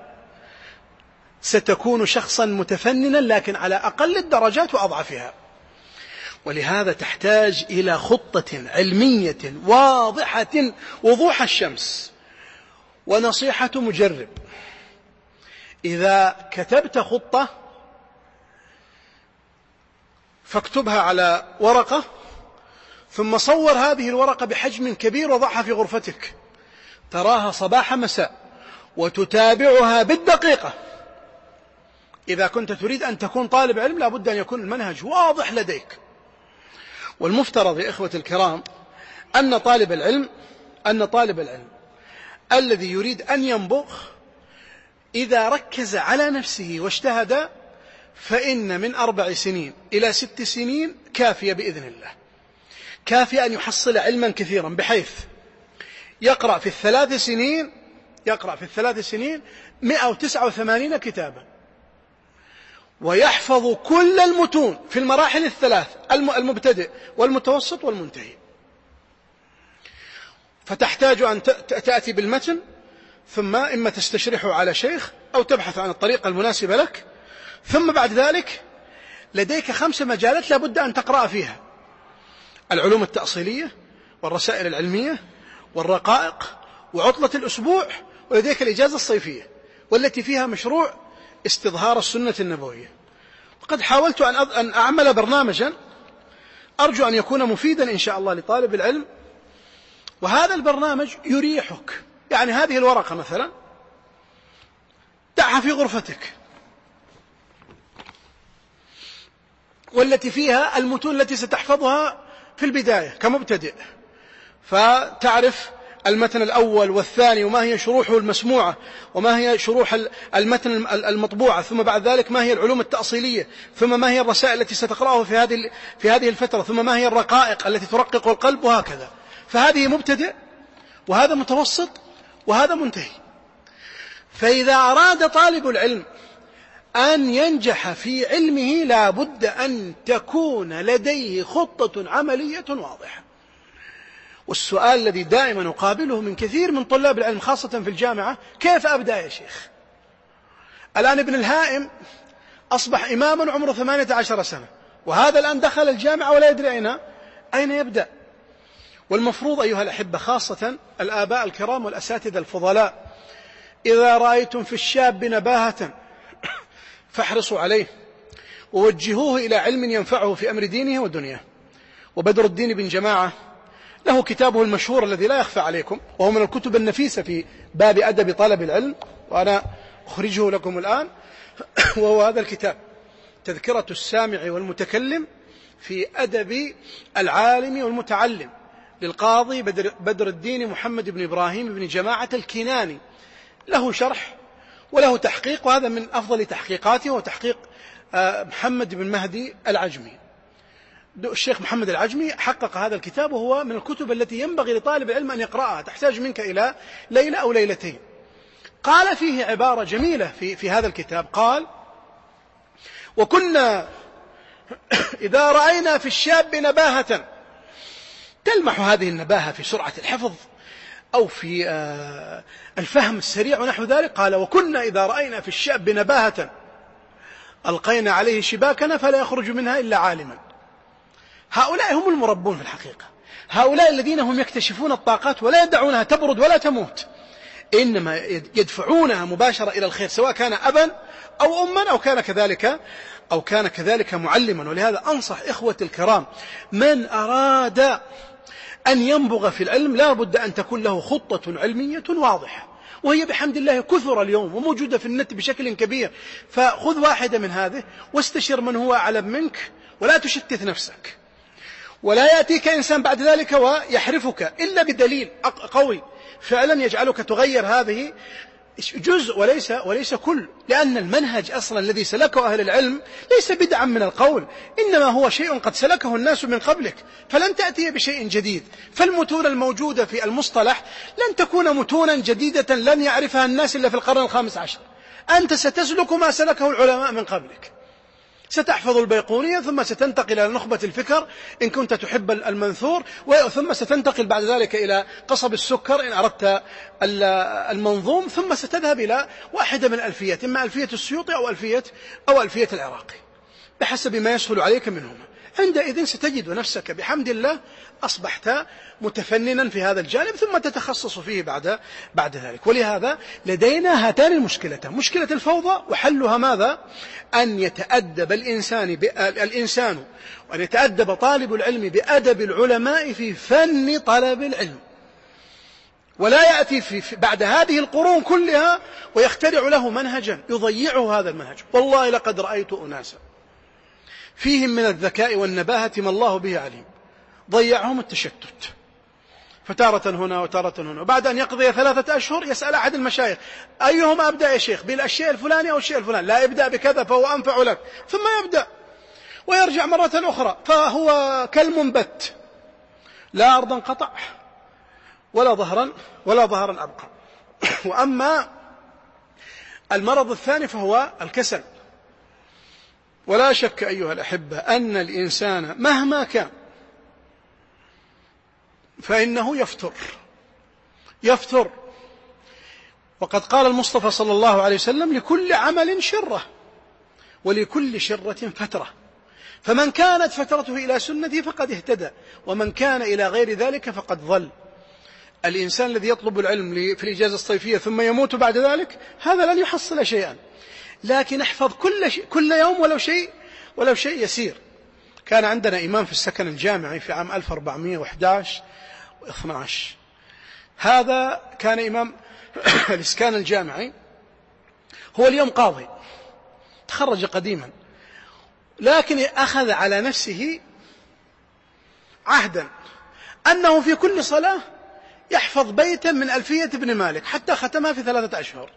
ستكون شخصا متفننا لكن على أقل الدرجات وأضعفها. ولهذا تحتاج إلى خطة علمية واضحة وضوح الشمس. ونصيحة مجرب: إذا كتبت خطة فاكتبها على ورقة، ثم صور هذه الورقة بحجم كبير وضعها في غرفتك، تراها صباح مساء وتتابعها بالدقيقة. إذا كنت تريد أن تكون طالب علم لابد أن يكون المنهج واضح لديك. والمفترض يا إخوة الكرام أن طالب العلم أن طالب العلم الذي يريد أن ينبغ إذا ركز على نفسه واجتهد فإن من أربع سنين إلى ست سنين كافية بإذن الله، كافية أن يحصل علما كثيرا، بحيث يقرأ في الثلاث سنين يقرأ في الثلاث سنين مئة وتسعة وثمانين كتابا، ويحفظ كل المتون في المراحل الثلاث: المبتدئ والمتوسط والمنتهي. فتحتاج أن تأتي بالمتن، ثم إما تستشرحه على شيخ أو تبحث عن الطريقة المناسبة لك، ثم بعد ذلك لديك خمس مجالات لابد أن تقرأ فيها: العلوم التأصيلية، والرسائل العلمية، والرقائق، وعطلة الأسبوع، ولديك الإجازة الصيفية، والتي فيها مشروع استظهار السنة النبوية. وقد حاولت أن أعمل برنامجا أرجو أن يكون مفيدا إن شاء الله لطالب العلم، وهذا البرنامج يريحك. يعني هذه الورقة مثلا دعها في غرفتك، والتي فيها المتون التي ستحفظها في البداية كمبتدئ، فتعرف المتن الأول والثاني وما هي شروحه المسموعة وما هي شروح المتن المطبوعة، ثم بعد ذلك ما هي العلوم التأصيلية، ثم ما هي الرسائل التي ستقرأها في هذه في هذه الفترة، ثم ما هي الرقائق التي ترقق القلب، وهكذا. فهذه مبتدئ، وهذا متوسط، وهذا منتهي. فإذا أراد طالب العلم أن ينجح في علمه لا بد أن تكون لديه خطة عملية واضحة. والسؤال الذي دائما أقابله من كثير من طلاب العلم خاصة في الجامعة: كيف أبدأ يا شيخ؟ الآن ابن الهائم أصبح إماما عمره ثمانية عشر سنة، وهذا الآن دخل الجامعة ولا يدري أين أين يبدأ. والمفروض أيها الأحبة، خاصة الآباء الكرام والأساتذة الفضلاء، إذا رأيتم في الشاب نباهة فاحرصوا عليه ووجهوه إلى علم ينفعه في أمر دينه ودنياه. وبدر الدين بن جماعة له كتابه المشهور الذي لا يخفى عليكم، وهو من الكتب النفيسة في باب أدب طلب العلم، وأنا أخرجه لكم الآن، وهو هذا الكتاب تذكرة السامع والمتكلم في أدب العالم والمتعلم، للقاضي بدر, بدر الدين محمد بن إبراهيم بن جماعة الكناني. له شرح وله تحقيق، وهذا من أفضل تحقيقاته، وتحقيق محمد بن مهدي العجمي. الشيخ محمد العجمي حقق هذا الكتاب، وهو من الكتب التي ينبغي لطالب العلم أن يقرأها، تحتاج منك إلى ليلة أو ليلتين. قال فيه عبارة جميلة في, في هذا الكتاب، قال: وكنا إذا رأينا في الشاب نباهة، تلمح هذه النباهة في سرعة الحفظ أو في الفهم السريع ونحو ذلك، قال: وكنا إذا رأينا في الشاب نباهة ألقينا عليه شباكنا فلا يخرج منها إلا عالما. هؤلاء هم المربون في الحقيقة، هؤلاء الذين هم يكتشفون الطاقات ولا يدعونها تبرد ولا تموت، إنما يدفعونها مباشرة إلى الخير، سواء كان أبا أو أما أو كان كذلك أو كان كذلك معلما. ولهذا أنصح إخوة الكرام، من أراد أن ينبغ في العلم لا بد أن تكون له خطة علمية واضحة، وهي بحمد الله كثر اليوم وموجودة في النت بشكل كبير. فخذ واحدة من هذه واستشر من هو أعلم منك، ولا تشتت نفسك، ولا يأتيك إنسان بعد ذلك ويحرفك إلا بدليل قوي فعلا يجعلك تغير هذه جزء وليس, وليس كل، لأن المنهج أصلا الذي سلكه أهل العلم ليس بدعا من القول، إنما هو شيء قد سلكه الناس من قبلك، فلن تأتي بشيء جديد. فالمتون الموجودة في المصطلح لن تكون متونا جديدة لن يعرفها الناس إلا في القرن الخامس عشر. أنت ستسلك ما سلكه العلماء من قبلك، ستحفظ البيقونية، ثم ستنتقل إلى نخبة الفكر إن كنت تحب المنثور، ثم ستنتقل بعد ذلك إلى قصب السكر إن أردت المنظوم، ثم ستذهب إلى واحدة من الألفيات، إما ألفية السيوطي أو ألفية, أو ألفية العراقي بحسب ما يسهل عليك منهما. عندئذ ستجد نفسك بحمد الله أصبحت متفننا في هذا الجانب، ثم تتخصص فيه بعد, بعد ذلك. ولهذا لدينا هاتان المشكلتان، مشكلة الفوضى وحلها ماذا؟ أن يتأدب الإنسان, الإنسان وأن يتأدب طالب العلم بأدب العلماء في فن طلب العلم، ولا يأتي في بعد هذه القرون كلها ويخترع له منهجا يضيعه هذا المنهج. والله لقد رأيت أناسا فيهم من الذكاء والنباهة ما الله به عليم، ضيعهم التشتت، فتارة هنا وتارة هنا، وبعد أن يقضي ثلاثة أشهر يسأل أحد المشايخ: أيهما أبدأ يا شيخ، بالأشياء الفلانية أو الشيء الفلاني؟ لا، ابدأ بكذا فهو أنفع لك، ثم يبدأ ويرجع مرة أخرى فهو كالمنبت، لا أرضا قطع ولا ظهرا ولا ظهرا أبقى. وأما المرض الثاني فهو الكسل. ولا شك أيها الأحبة أن الإنسان مهما كان فإنه يفتر يفتر وقد قال المصطفى صلى الله عليه وسلم: لكل عمل شرة ولكل شرة فترة، فمن كانت فترته إلى سنتي فقد اهتدى، ومن كان إلى غير ذلك فقد ضل. الإنسان الذي يطلب العلم في الإجازة الصيفية ثم يموت بعد ذلك هذا لن يحصل شيئا، لكن احفظ كل, شيء كل يوم ولو شيء, ولو شيء يسير. كان عندنا إمام في السكن الجامعي في عام ألف وأربعمائة وأحد عشر واثني عشر، هذا كان إمام الإسكان الجامعي، هو اليوم قاضي، تخرج قديما، لكن أخذ على نفسه عهدا أنه في كل صلاة يحفظ بيتا من ألفية ابن مالك حتى ختمها في ثلاثة أشهر.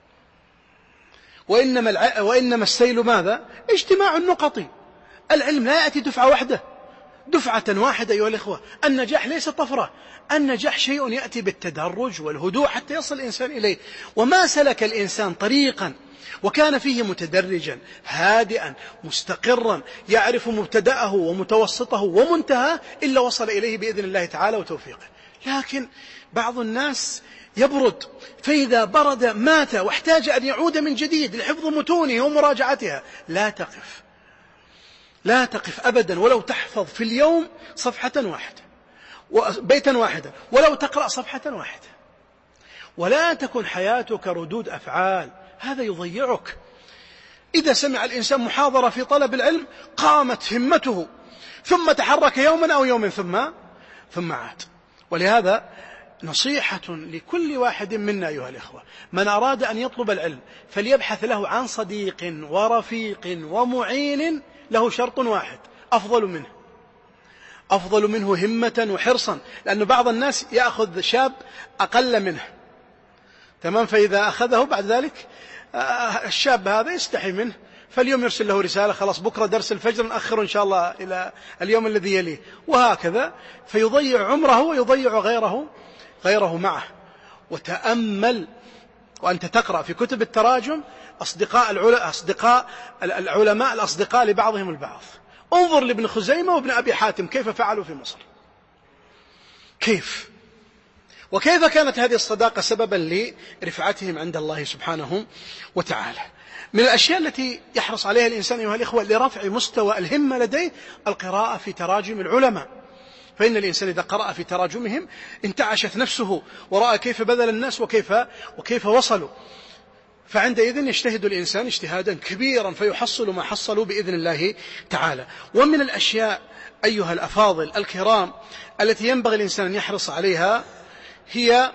وإنما, الع... وإنما السيل ماذا؟ اجتماع النقط. العلم لا يأتي دفعة واحدة، دفعة واحدة أيها الإخوة. النجاح ليس طفرة، النجاح شيء يأتي بالتدرج والهدوء حتى يصل الإنسان إليه. وما سلك الإنسان طريقا وكان فيه متدرجا هادئا مستقرا يعرف مبتدأه ومتوسطه ومنتهى إلا وصل إليه بإذن الله تعالى وتوفيقه. لكن بعض الناس يبرد، فإذا برد مات واحتاج أن يعود من جديد لحفظ متونه ومراجعتها. لا تقف لا تقف أبدا، ولو تحفظ في اليوم صفحة واحدة بيتا واحدا، ولو تقرأ صفحة واحدة، ولا تكن حياتك ردود أفعال، هذا يضيعك. إذا سمع الإنسان محاضرة في طلب العلم قامت همته، ثم تحرك يوما أو يوم ثم ثم عاد. ولهذا نصيحة لكل واحد منا أيها الإخوة، من أراد أن يطلب العلم فليبحث له عن صديق ورفيق ومعين له شرط واحد: أفضل منه، أفضل منه همة وحرصا، لأن بعض الناس يأخذ شاب أقل منه، تمام، فإذا أخذه بعد ذلك الشاب هذا يستحي منه، فاليوم يرسل له رسالة: خلاص بكرة درس الفجر نأخر إن شاء الله إلى اليوم الذي يليه، وهكذا، فيضيع عمره ويضيع غيره غيره معه. وتأمل وأنت تقرأ في كتب التراجم أصدقاء العلماء أصدقاء العلماء الأصدقاء لبعضهم البعض. انظر لابن خزيمة وابن أبي حاتم كيف فعلوا في مصر، كيف وكيف كانت هذه الصداقة سببا لرفعتهم عند الله سبحانه وتعالى. من الأشياء التي يحرص عليها الإنسان أيها الإخوة لرفع مستوى الهمة لديه القراءة في تراجم العلماء، فإن الإنسان إذا قرأ في تراجمهم انتعشت نفسه ورأى كيف بذل الناس وكيف, وكيف وصلوا، فعندئذ يجتهد الإنسان اجتهادا كبيرا فيحصل ما حصلوا بإذن الله تعالى. ومن الأشياء أيها الأفاضل الكرام التي ينبغي الإنسان أن يحرص عليها هي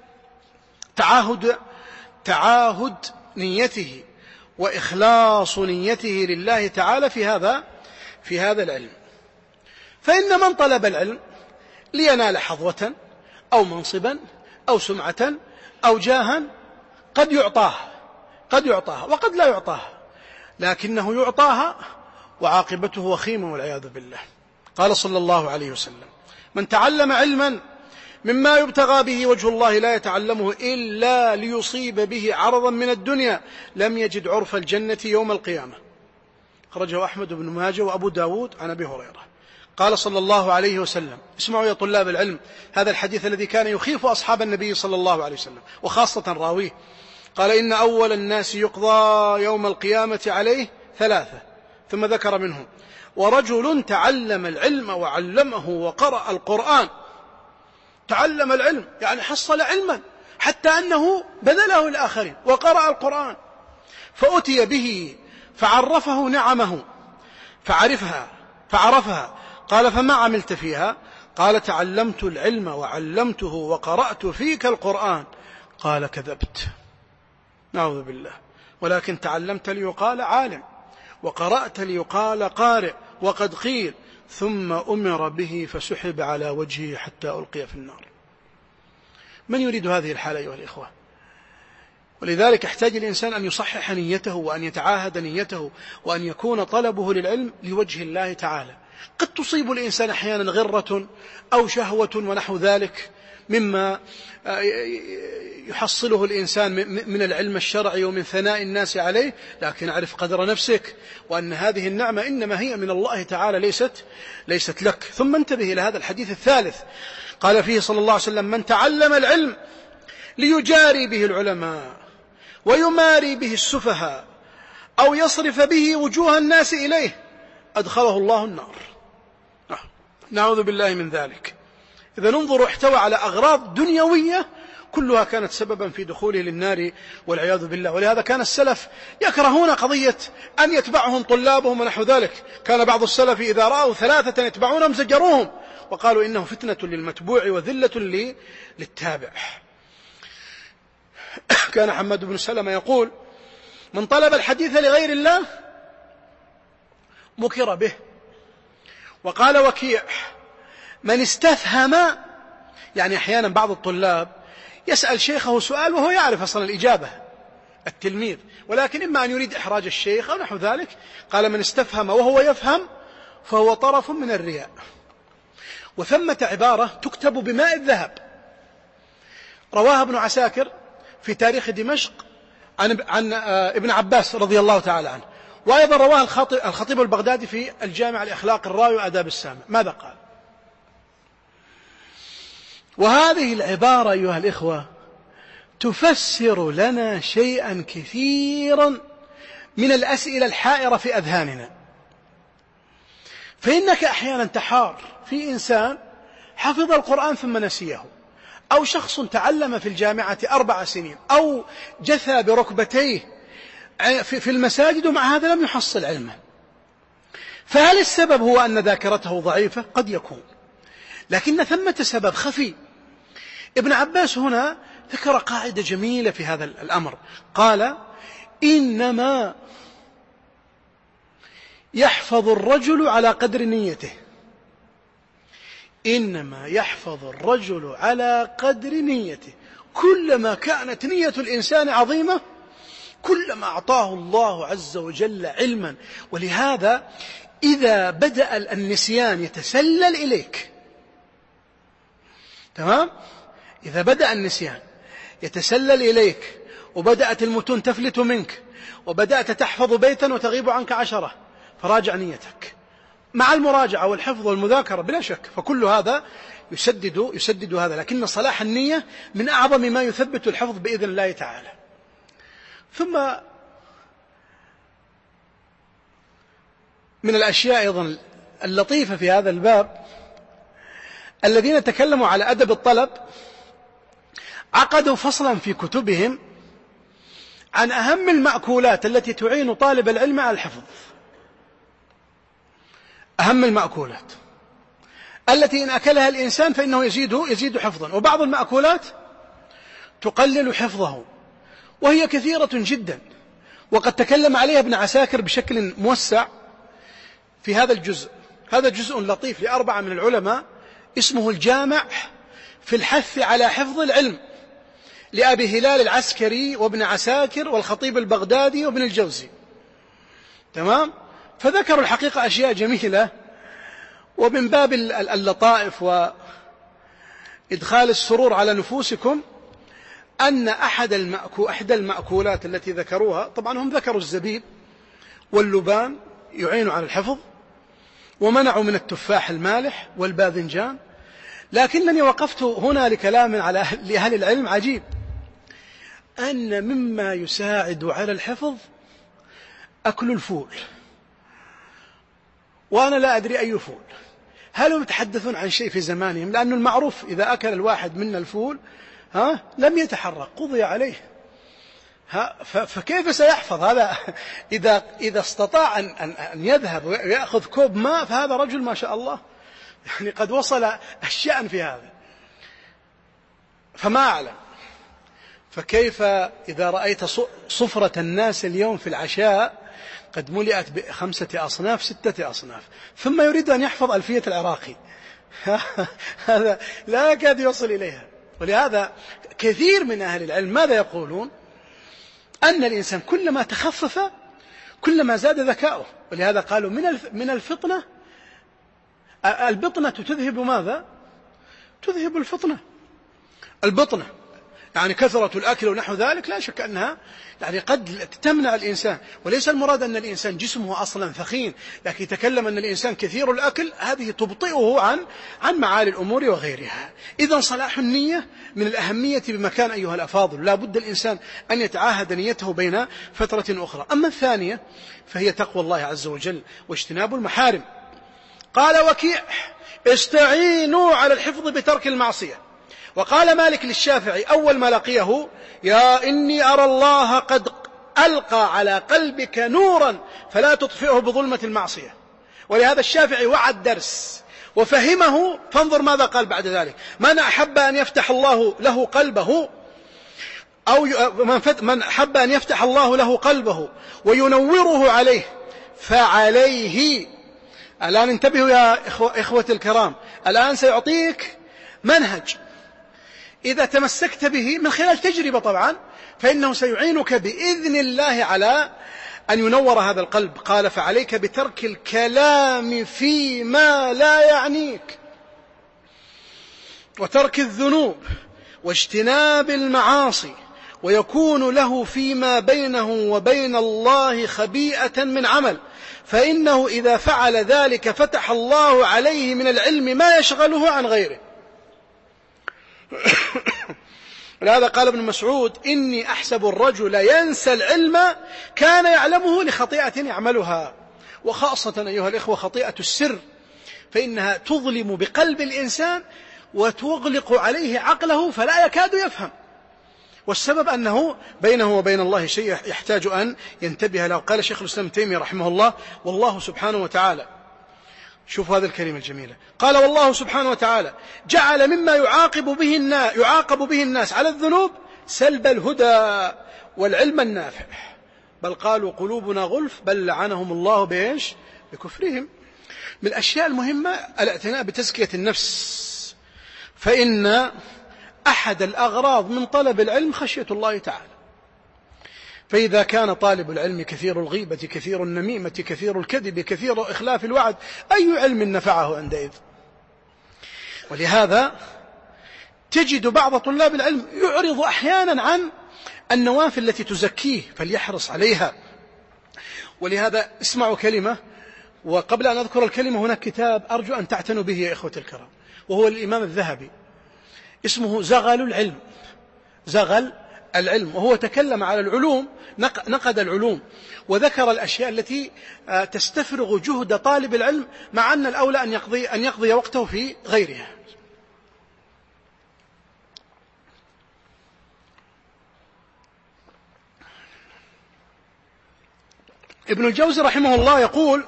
تعاهد تعاهد نيته وإخلاص نيته لله تعالى في هذا في هذا العلم. فإن من طلب العلم لينال حظوة أو منصبا أو سمعة أو جاها قد يعطاها قد يعطاها وقد لا يعطاها، لكنه يعطاها وعاقبته وخيمة والعياذ بالله. قال صلى الله عليه وسلم: من تعلم علما مما يبتغى به وجه الله لا يتعلمه إلا ليصيب به عرضا من الدنيا لم يجد عرف الجنة يوم القيامة. خرجه أحمد بن ماجه وأبو داود عن أبي هريرة. قال صلى الله عليه وسلم: اسمعوا يا طلاب العلم هذا الحديث الذي كان يخيف أصحاب النبي صلى الله عليه وسلم وخاصة راويه. قال: إن أول الناس يقضى يوم القيامة عليه ثلاثة، ثم ذكر منهم: ورجل تعلم العلم وعلمه وقرأ القرآن. تعلم العلم يعني حصل علما حتى أنه بذله الآخرين، وقرأ القرآن، فأتي به فعرفه نعمه فعرفها فعرفها قال: فما عملت فيها؟ قال: تعلمت العلم وعلمته وقرأت فيك القرآن. قال: كذبت، نعوذ بالله، ولكن تعلمت ليقال عالم وقرأت ليقال قارئ، وقد قيل ثم أمر به فسحب على وجهه حتى ألقي في النار. من يريد هذه الحالة أيها الإخوة؟ ولذلك يحتاج الإنسان أن يصحح نيته وأن يتعاهد نيته وأن يكون طلبه للعلم لوجه الله تعالى. قد تصيب الإنسان أحيانا غرة أو شهوة ونحو ذلك مما يحصله الإنسان من العلم الشرعي ومن ثناء الناس عليه، لكن اعرف قدر نفسك وأن هذه النعمة إنما هي من الله تعالى ليست, ليست لك. ثم انتبه إلى هذا الحديث الثالث، قال فيه صلى الله عليه وسلم: من تعلم العلم ليجاري به العلماء ويماري به السفهاء أو يصرف به وجوه الناس إليه أدخله الله النار. نعوذ بالله من ذلك. إذا ننظر احتوى على أغراض دنيوية كلها كانت سببا في دخوله للنار والعياذ بالله. ولهذا كان السلف يكرهون قضية أن يتبعهم طلابهم ونحو ذلك. كان بعض السلف إذا رأوا ثلاثة يتبعونهم زجروهم وقالوا إنه فتنة للمتبوع وذلة للتابع. كان حماد بن سلمة يقول: من طلب الحديث لغير الله مكر به. وقال وكيع: من استفهم، يعني أحيانا بعض الطلاب يسأل شيخه سؤال وهو يعرف أصلا الإجابة التلميذ، ولكن إما أن يريد إحراج الشيخ أو نحو ذلك. قال: من استفهم وهو يفهم فهو طرف من الرياء. وثمة عبارة تكتب بماء الذهب رواها ابن عساكر في تاريخ دمشق عن, عن ابن عباس رضي الله تعالى عنه، وأيضا رواها الخطيب البغدادي في الجامع الأخلاق الراوي وآداب السامع. ماذا قال؟ وهذه العبارة أيها الإخوة تفسر لنا شيئا كثيرا من الأسئلة الحائرة في أذهاننا. فإنك أحيانا تحار في إنسان حفظ القرآن ثم نسيه، أو شخص تعلم في الجامعة أربع سنين، أو جثى بركبتيه في المساجد ومع هذا لم يحصل علما. فهل السبب هو أن ذاكرته ضعيفة؟ قد يكون، لكن ثمة سبب خفي ابن عباس هنا ذكر قاعدة جميلة في هذا الأمر، قال: إنما يحفظ الرجل على قدر نيته، إنما يحفظ الرجل على قدر نيته، كلما كانت نية الإنسان عظيمة كلما أعطاه الله عز وجل علما. ولهذا إذا بدأ النسيان يتسلل إليك، تمام؟ إذا بدأ النسيان يتسلل إليك وبدأت المتون تفلت منك وبدأت تحفظ بيتا وتغيب عنك عشرة، فراجع نيتك مع المراجعة والحفظ والمذاكرة بلا شك، فكل هذا يسدد, يسدد هذا. لكن صلاح النية من أعظم ما يثبت الحفظ بإذن الله تعالى. ثم من الأشياء أيضا اللطيفة في هذا الباب، الذين تكلموا على أدب الطلب عقدوا فصلا في كتبهم عن أهم المأكولات التي تعين طالب العلم على الحفظ. أهم المأكولات التي إن أكلها الإنسان فإنه يزيد, يزيد حفظا، وبعض المأكولات تقلل حفظه، وهي كثيرة جدا، وقد تكلم عليها ابن عساكر بشكل موسع في هذا الجزء. هذا جزء لطيف لأربعة من العلماء اسمه الجامع في الحث على حفظ العلم، لأبي هلال العسكري وابن عساكر والخطيب البغدادي وابن الجوزي، تمام؟ فذكروا الحقيقة أشياء جميلة، ومن باب اللطائف وإدخال السرور على نفوسكم أن أحد المأكو أحدى المأكولات التي ذكروها، طبعا هم ذكروا الزبيب واللبان يعين على الحفظ، ومنعوا من التفاح المالح والباذنجان، لكنني وقفت هنا لكلام على لأهل العلم عجيب، أن مما يساعد على الحفظ أكل الفول، وأنا لا أدري أي فول، هل هم يتحدثون عن شيء في زمانهم؟ لأن المعروف إذا أكل الواحد منا الفول ها لم يتحرك قضي عليه، ها فكيف سيحفظ هذا؟ إذا إذا استطاع أن أن يذهب ويأخذ كوب ماء فهذا رجل ما شاء الله، يعني قد وصل الشأن في هذا، فما أعلم. فكيف إذا رأيت صفرة الناس اليوم في العشاء قد ملئت بخمسة أصناف ستة أصناف، ثم يريد أن يحفظ ألفية العراقي هذا لا يكاد يوصل إليها. ولهذا كثير من أهل العلم ماذا يقولون؟ أن الإنسان كلما تخفف كلما زاد ذكاؤه، ولهذا قالوا من من الفطنة البطنة تذهب ماذا؟ تذهب الفطنة، البطنة يعني كثرة الأكل ونحو ذلك، لا شك أنها يعني قد تمنع الإنسان، وليس المراد أن الإنسان جسمه أصلا ثخين، لكن يتكلم أن الإنسان كثير الأكل، هذه تبطئه عن عن معالي الأمور وغيرها. إذن صلاح النية من الأهمية بمكان أيها الأفاضل، لا بد الإنسان أن يتعاهد نيته بين فترة أخرى. أما الثانية فهي تقوى الله عز وجل واجتناب المحارم. قال وكيع: استعينوا على الحفظ بترك المعصية. وقال مالك للشافعي أول ما لقيه: يا إني أرى الله قد ألقى على قلبك نورا فلا تطفئه بظلمة المعصية. ولهذا الشافعي وعى الدرس وفهمه، فانظر ماذا قال بعد ذلك: من أحب أن يفتح الله له قلبه أو من أحب أن يفتح الله له قلبه وينوره عليه فعليه. الآن انتبهوا يا إخوة إخوة الكرام، الآن سيعطيك منهج إذا تمسكت به من خلال تجربة طبعا، فإنه سيعينك بإذن الله على أن ينور هذا القلب. قال: فعليك بترك الكلام فيما لا يعنيك، وترك الذنوب، واجتناب المعاصي، ويكون له فيما بينه وبين الله خبيئة من عمل، فإنه إذا فعل ذلك فتح الله عليه من العلم ما يشغله عن غيره. ولهذا قال ابن مسعود: إني أحسب الرجل ينسى العلم كان يعلمه لخطيئة يعملها. وخاصة أيها الإخوة خطيئة السر، فإنها تظلم بقلب الإنسان وتغلق عليه عقله فلا يكاد يفهم، والسبب أنه بينه وبين الله شيء يحتاج أن ينتبه له. قال شيخ الإسلام ابن تيمية رحمه الله: والله سبحانه وتعالى شوفوا هذه الكلمة الجميلة. قال والله سبحانه وتعالى جعل مما يعاقب به الناس, يعاقب به الناس على الذنوب سلب الهدى والعلم النافع، بل قالوا قلوبنا غلف بل لعنهم الله بإيش؟ بكفرهم. من الأشياء المهمة الاعتناء بتزكية النفس، فإن أحد الأغراض من طلب العلم خشية الله تعالى. فإذا كان طالب العلم كثير الغيبة كثير النميمة كثير الكذب كثير إخلاف الوعد، أي علم نفعه عندئذ؟ ولهذا تجد بعض طلاب العلم يعرض أحيانا عن النوافل التي تزكيه، فليحرص عليها. ولهذا اسمعوا كلمة، وقبل أن أذكر الكلمة هناك كتاب أرجو أن تعتنوا به يا إخوة الكرام، وهو الإمام الذهبي، اسمه زغل العلم، زغل العلم، وهو تكلم على العلوم، نقد العلوم وذكر الأشياء التي تستفرغ جهد طالب العلم، مع أن الأولى أن يقضي, أن يقضي وقته في غيرها. ابن الجوزي رحمه الله يقول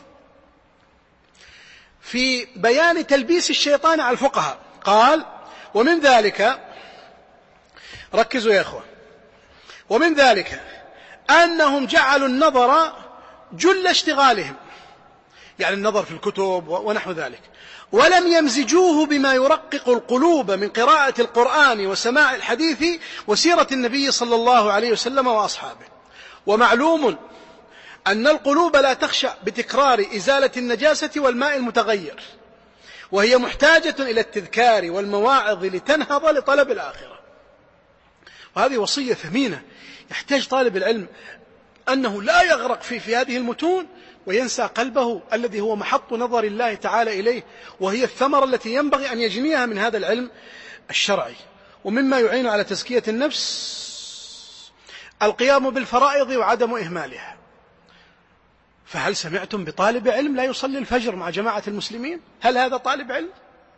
في بيان تلبيس الشيطان على الفقهاء، قال ومن ذلك، ركزوا يا إخوة، ومن ذلك أنهم جعلوا النظر جل اشتغالهم، يعني النظر في الكتب ونحو ذلك، ولم يمزجوه بما يرقق القلوب من قراءة القرآن وسماع الحديث وسيرة النبي صلى الله عليه وسلم وأصحابه. ومعلوم أن القلوب لا تخشى بتكرار إزالة النجاسة والماء المتغير، وهي محتاجة إلى التذكار والمواعظ لتنهض لطلب الآخرة. وهذه وصية ثمينة، يحتاج طالب العلم أنه لا يغرق في, في هذه المتون وينسى قلبه الذي هو محط نظر الله تعالى إليه، وهي الثمرة التي ينبغي أن يجنيها من هذا العلم الشرعي. ومما يعين على تزكية النفس القيام بالفرائض وعدم إهمالها. فهل سمعتم بطالب علم لا يصلي الفجر مع جماعة المسلمين؟ هل هذا طالب علم؟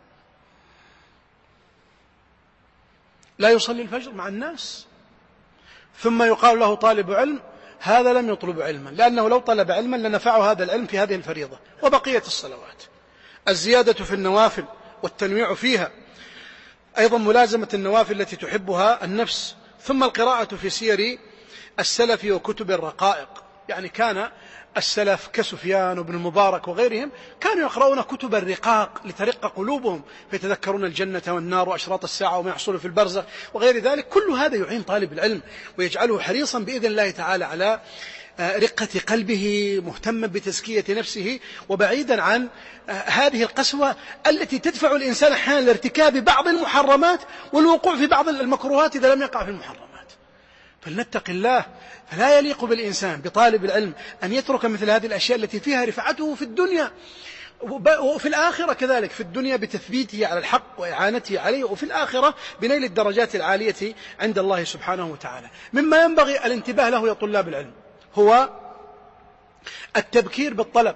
لا يصلي الفجر مع الناس، ثم يقال له طالب علم، هذا لم يطلب علما، لأنه لو طلب علما لنفعه هذا العلم في هذه الفريضة وبقية الصلوات. الزيادة في النوافل والتنويع فيها، أيضا ملازمة النوافل التي تحبها النفس. ثم القراءة في سير السلف وكتب الرقائق، يعني كان السلف كسفيان وابن المبارك وغيرهم كانوا يقرؤون كتب الرقاق لترق قلوبهم، فيتذكرون الجنة والنار وأشراط الساعة وما يحصل في البرزخ وغير ذلك. كل هذا يعين طالب العلم ويجعله حريصا بإذن الله تعالى على رقة قلبه، مهتما بتزكية نفسه، وبعيدا عن هذه القسوة التي تدفع الإنسان أحيانا لارتكاب بعض المحرمات والوقوع في بعض المكروهات إذا لم يقع في المحرمات. فلنتق الله، فلا يليق بالإنسان بطالب العلم أن يترك مثل هذه الأشياء التي فيها رفعته في الدنيا وفي الآخرة كذلك، في الدنيا بتثبيته على الحق وإعانته عليه، وفي الآخرة بنيل الدرجات العالية عند الله سبحانه وتعالى. مما ينبغي الانتباه له يا طلاب العلم هو التبكير بالطلب،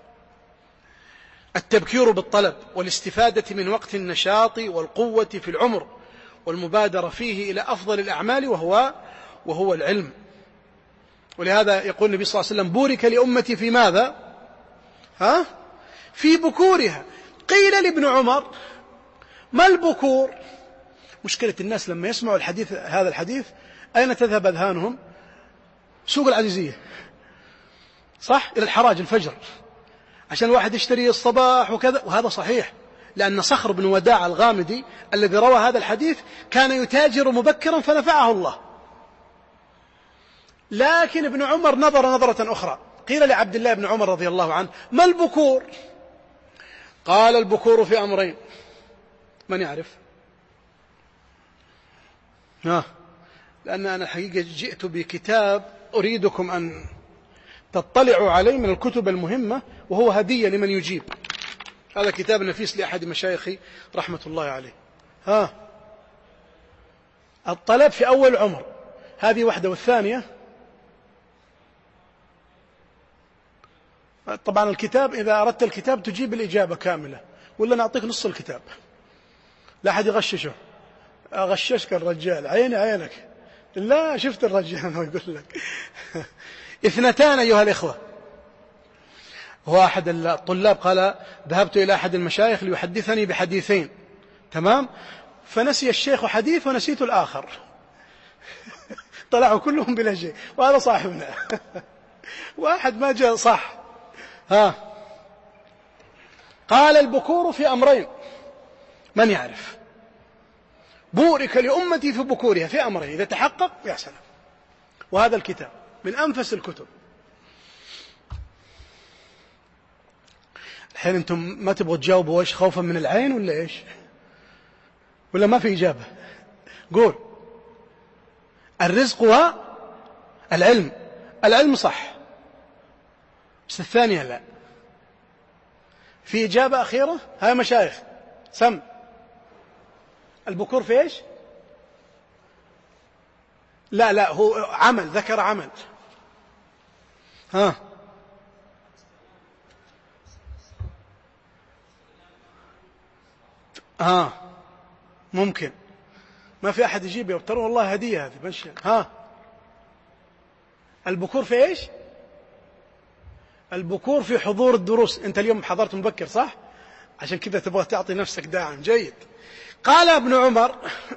التبكير بالطلب والاستفادة من وقت النشاط والقوة في العمر، والمبادرة فيه إلى أفضل الأعمال وهو وهو العلم. ولهذا يقول النبي صلى الله عليه وسلم بورك لأمتي في ماذا؟ ها؟ في بكورها. قيل لابن عمر ما البكور؟ مشكلة الناس لما يسمعوا الحديث هذا الحديث أين تذهب أذهانهم؟ سوق العزيزية، صح؟ إلى الحراج الفجر عشان الواحد يشتري الصباح وكذا. وهذا صحيح، لأن صخر بن وداع الغامدي الذي روى هذا الحديث كان يتاجر مبكرا فنفعه الله. لكن ابن عمر نظر نظرة أخرى. قيل لعبد الله بن عمر رضي الله عنه ما البكور؟ قال البكور في أمرين. من يعرف؟ ها، لأن أنا الحقيقة جئت بكتاب أريدكم أن تطلعوا عليه من الكتب المهمة، وهو هدية لمن يجيب. هذا كتاب نفيس لأحد مشايخي رحمة الله عليه. ها، الطلب في أول عمر، هذه واحدة. والثانية طبعا الكتاب إذا أردت الكتاب تجيب الإجابة كاملة، ولا نعطيك نص الكتاب لا أحد يغششه. أغششك الرجال، عيني عينك، لا شفت الرجال يقول لك. اثنتان أيها الإخوة، هو أحد الطلاب قال ذهبت إلى أحد المشايخ ليحدثني بحديثين، تمام، فنسي الشيخ حديث ونسيت الآخر. طلعوا كلهم بلا شيء، وهذا صاحبنا. واحد ما جاء صح. ها قال البكور في أمرين، من يعرف؟ بورك لأمتي في بكورها في أمرين، إذا تحقق يا سلام. وهذا الكتاب من أنفس الكتب. الحين أنتم ما تبغوا تجاوبوا وإيش، خوفا من العين ولا إيش، ولا ما في إجابة؟ قول. الرزق والعلم. العلم صح، بس الثانية لا. في إجابة أخيرة؟ هاي مشايخ سم. البكور في إيش؟ لا لا هو عمل، ذكر عمل. ها ها ممكن ما في أحد يجيب، يفترون والله هدية هذه ماشي. ها البكور في إيش؟ البكور في حضور الدروس. أنت اليوم حضرت مبكر صح؟ عشان كذا تبغى تعطي نفسك داعم. جيد. قال ابن عمر: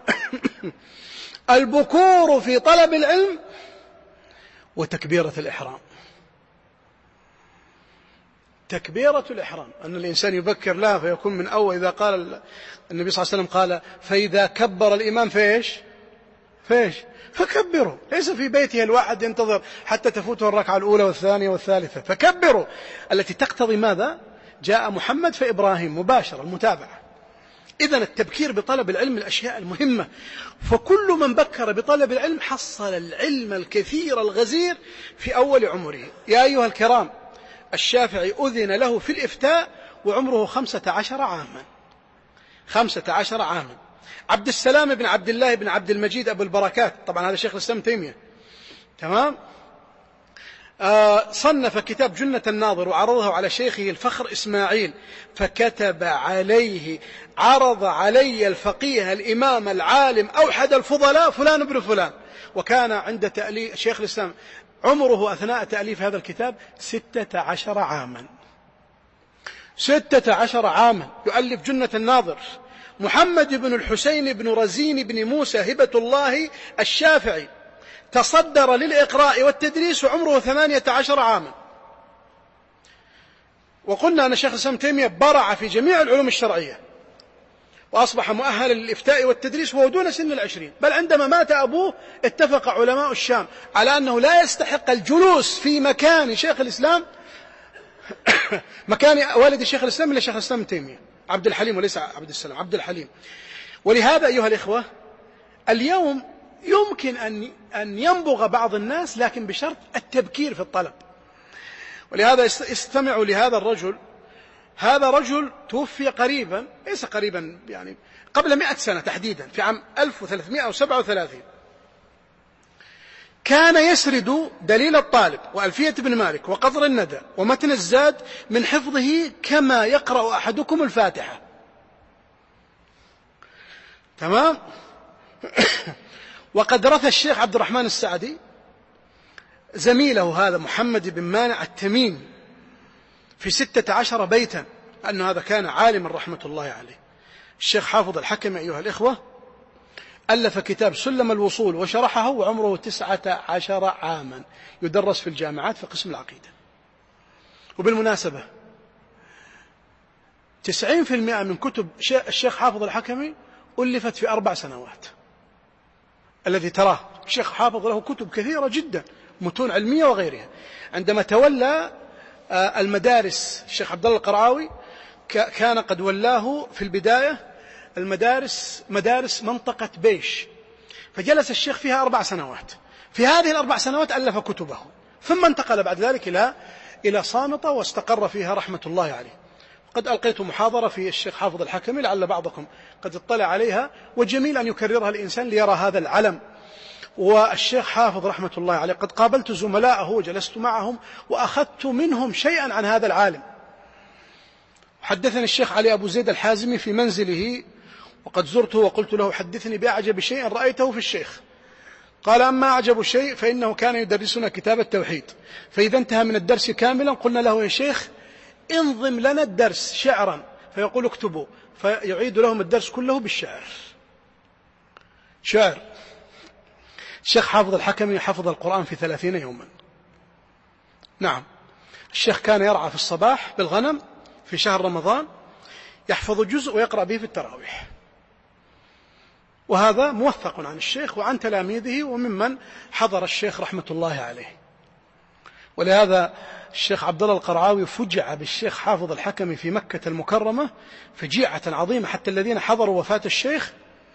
البكور في طلب العلم وتكبيرة الإحرام. تكبيرة الإحرام أن الإنسان يبكر لا فيكون من أول. إذا قال النبي صلى الله عليه وسلم قال: فإذا كبر الإمام فإيش فإيش فكبروا. ليس في بيته الواحد ينتظر حتى تفوته الركعة الأولى والثانية والثالثة، فكبروا التي تقتضي ماذا؟ جاء محمد فإبراهيم مباشرة المتابعة. إذن التبكير بطلب العلم الأشياء المهمة، فكل من بكر بطلب العلم حصل العلم الكثير الغزير في أول عمره. يا أيها الكرام، الشافعي أذن له في الإفتاء وعمره خمسة عشر عاما. خمسة عشر عاما. عبد السلام بن عبد الله بن عبد المجيد أبو البركات، طبعا هذا شيخ الإسلام تيمية، تمام، آه صنف كتاب جنة الناظر وعرضه على شيخه الفخر إسماعيل، فكتب عليه: عرض علي الفقيه الإمام العالم أوحد الفضلاء فلان بن فلان. وكان عند تأليف شيخ الإسلام عمره أثناء تأليف هذا الكتاب ستة عشر عاما. ستة عشر عاما يؤلف جنة الناظر. محمد بن الحسين بن رزين بن موسى هبة الله الشافعي تصدر للإقراء والتدريس وعمره ثمانية عشر عاما. وقلنا أن شيخ الإسلام تيمية برع في جميع العلوم الشرعية وأصبح مؤهلا للإفتاء والتدريس وهو دون سن العشرين. بل عندما مات أبوه اتفق علماء الشام على أنه لا يستحق الجلوس في مكان شيخ الإسلام مكان والد شيخ الإسلام إلا شيخ الإسلام تيمية، عبد الحليم وليس عبد السلام، عبد الحليم. ولهذا أيها الإخوة، اليوم يمكن أن أن ينبغ بعض الناس، لكن بشرط التبكير في الطلب. ولهذا استمعوا لهذا الرجل. هذا رجل توفي قريبا، ليس قريبا يعني قبل مئة سنة تحديدا، في عام ألف وثلاثمائة وسبعة وثلاثين. كان يسرد دليل الطالب وألفية بن مالك وقطر الندى ومتن الزاد من حفظه كما يقرأ أحدكم الفاتحة، تمام. وقد رثى الشيخ عبد الرحمن السعدي زميله هذا محمد بن مانع التميمي في ستة عشر بيتا، أن هذا كان عالما رحمة الله عليه. الشيخ حافظ الحكم أيها الإخوة ألف كتاب سلم الوصول وشرحه وعمره تسعة عشر عاما، يدرس في الجامعات في قسم العقيدة. وبالمناسبة تسعين في المئة من كتب الشيخ حافظ الحكمي ألفت في أربع سنوات. الذي تراه الشيخ حافظ له كتب كثيرة جدا، متون علمية وغيرها. عندما تولى المدارس الشيخ عبد الله القرعاوي كان قد ولاه في البداية المدارس مدارس منطقة بيش، فجلس الشيخ فيها أربع سنوات. في هذه الأربع سنوات ألف كتبه، ثم انتقل بعد ذلك إلى إلى صامتة واستقر فيها رحمة الله عليه. قد ألقيت محاضرة في الشيخ حافظ الحكمي لعل بعضكم قد اطلع عليها، وجميل أن يكررها الإنسان ليرى هذا العلم. والشيخ حافظ رحمة الله عليه قد قابلت زملائه وجلست معهم وأخذت منهم شيئا عن هذا العالم. حدثني الشيخ علي أبو زيد الحازمي في منزله وقد زرته وقلت له: حدثني بأعجب شيء رأيته في الشيخ. قال: أما أعجب شيء فإنه كان يدرسنا كتاب التوحيد، فإذا انتهى من الدرس كاملا قلنا له: يا شيخ انظم لنا الدرس شعرا، فيقول اكتبوا، فيعيد لهم الدرس كله بالشعر. شعر. الشيخ حافظ الحكمي حفظ القرآن في ثلاثين يوما. نعم. الشيخ كان يرعى في الصباح بالغنم في شهر رمضان، يحفظ جزء ويقرأ به في التراويح. وهذا موثق عن الشيخ وعن تلاميذه وممن حضر الشيخ رحمة الله عليه. ولهذا الشيخ عبد الله القرعاوي فجع بالشيخ حافظ الحكمي في مكة المكرمة فجيعة عظيمة، حتى الذين حضروا وفاة الشيخ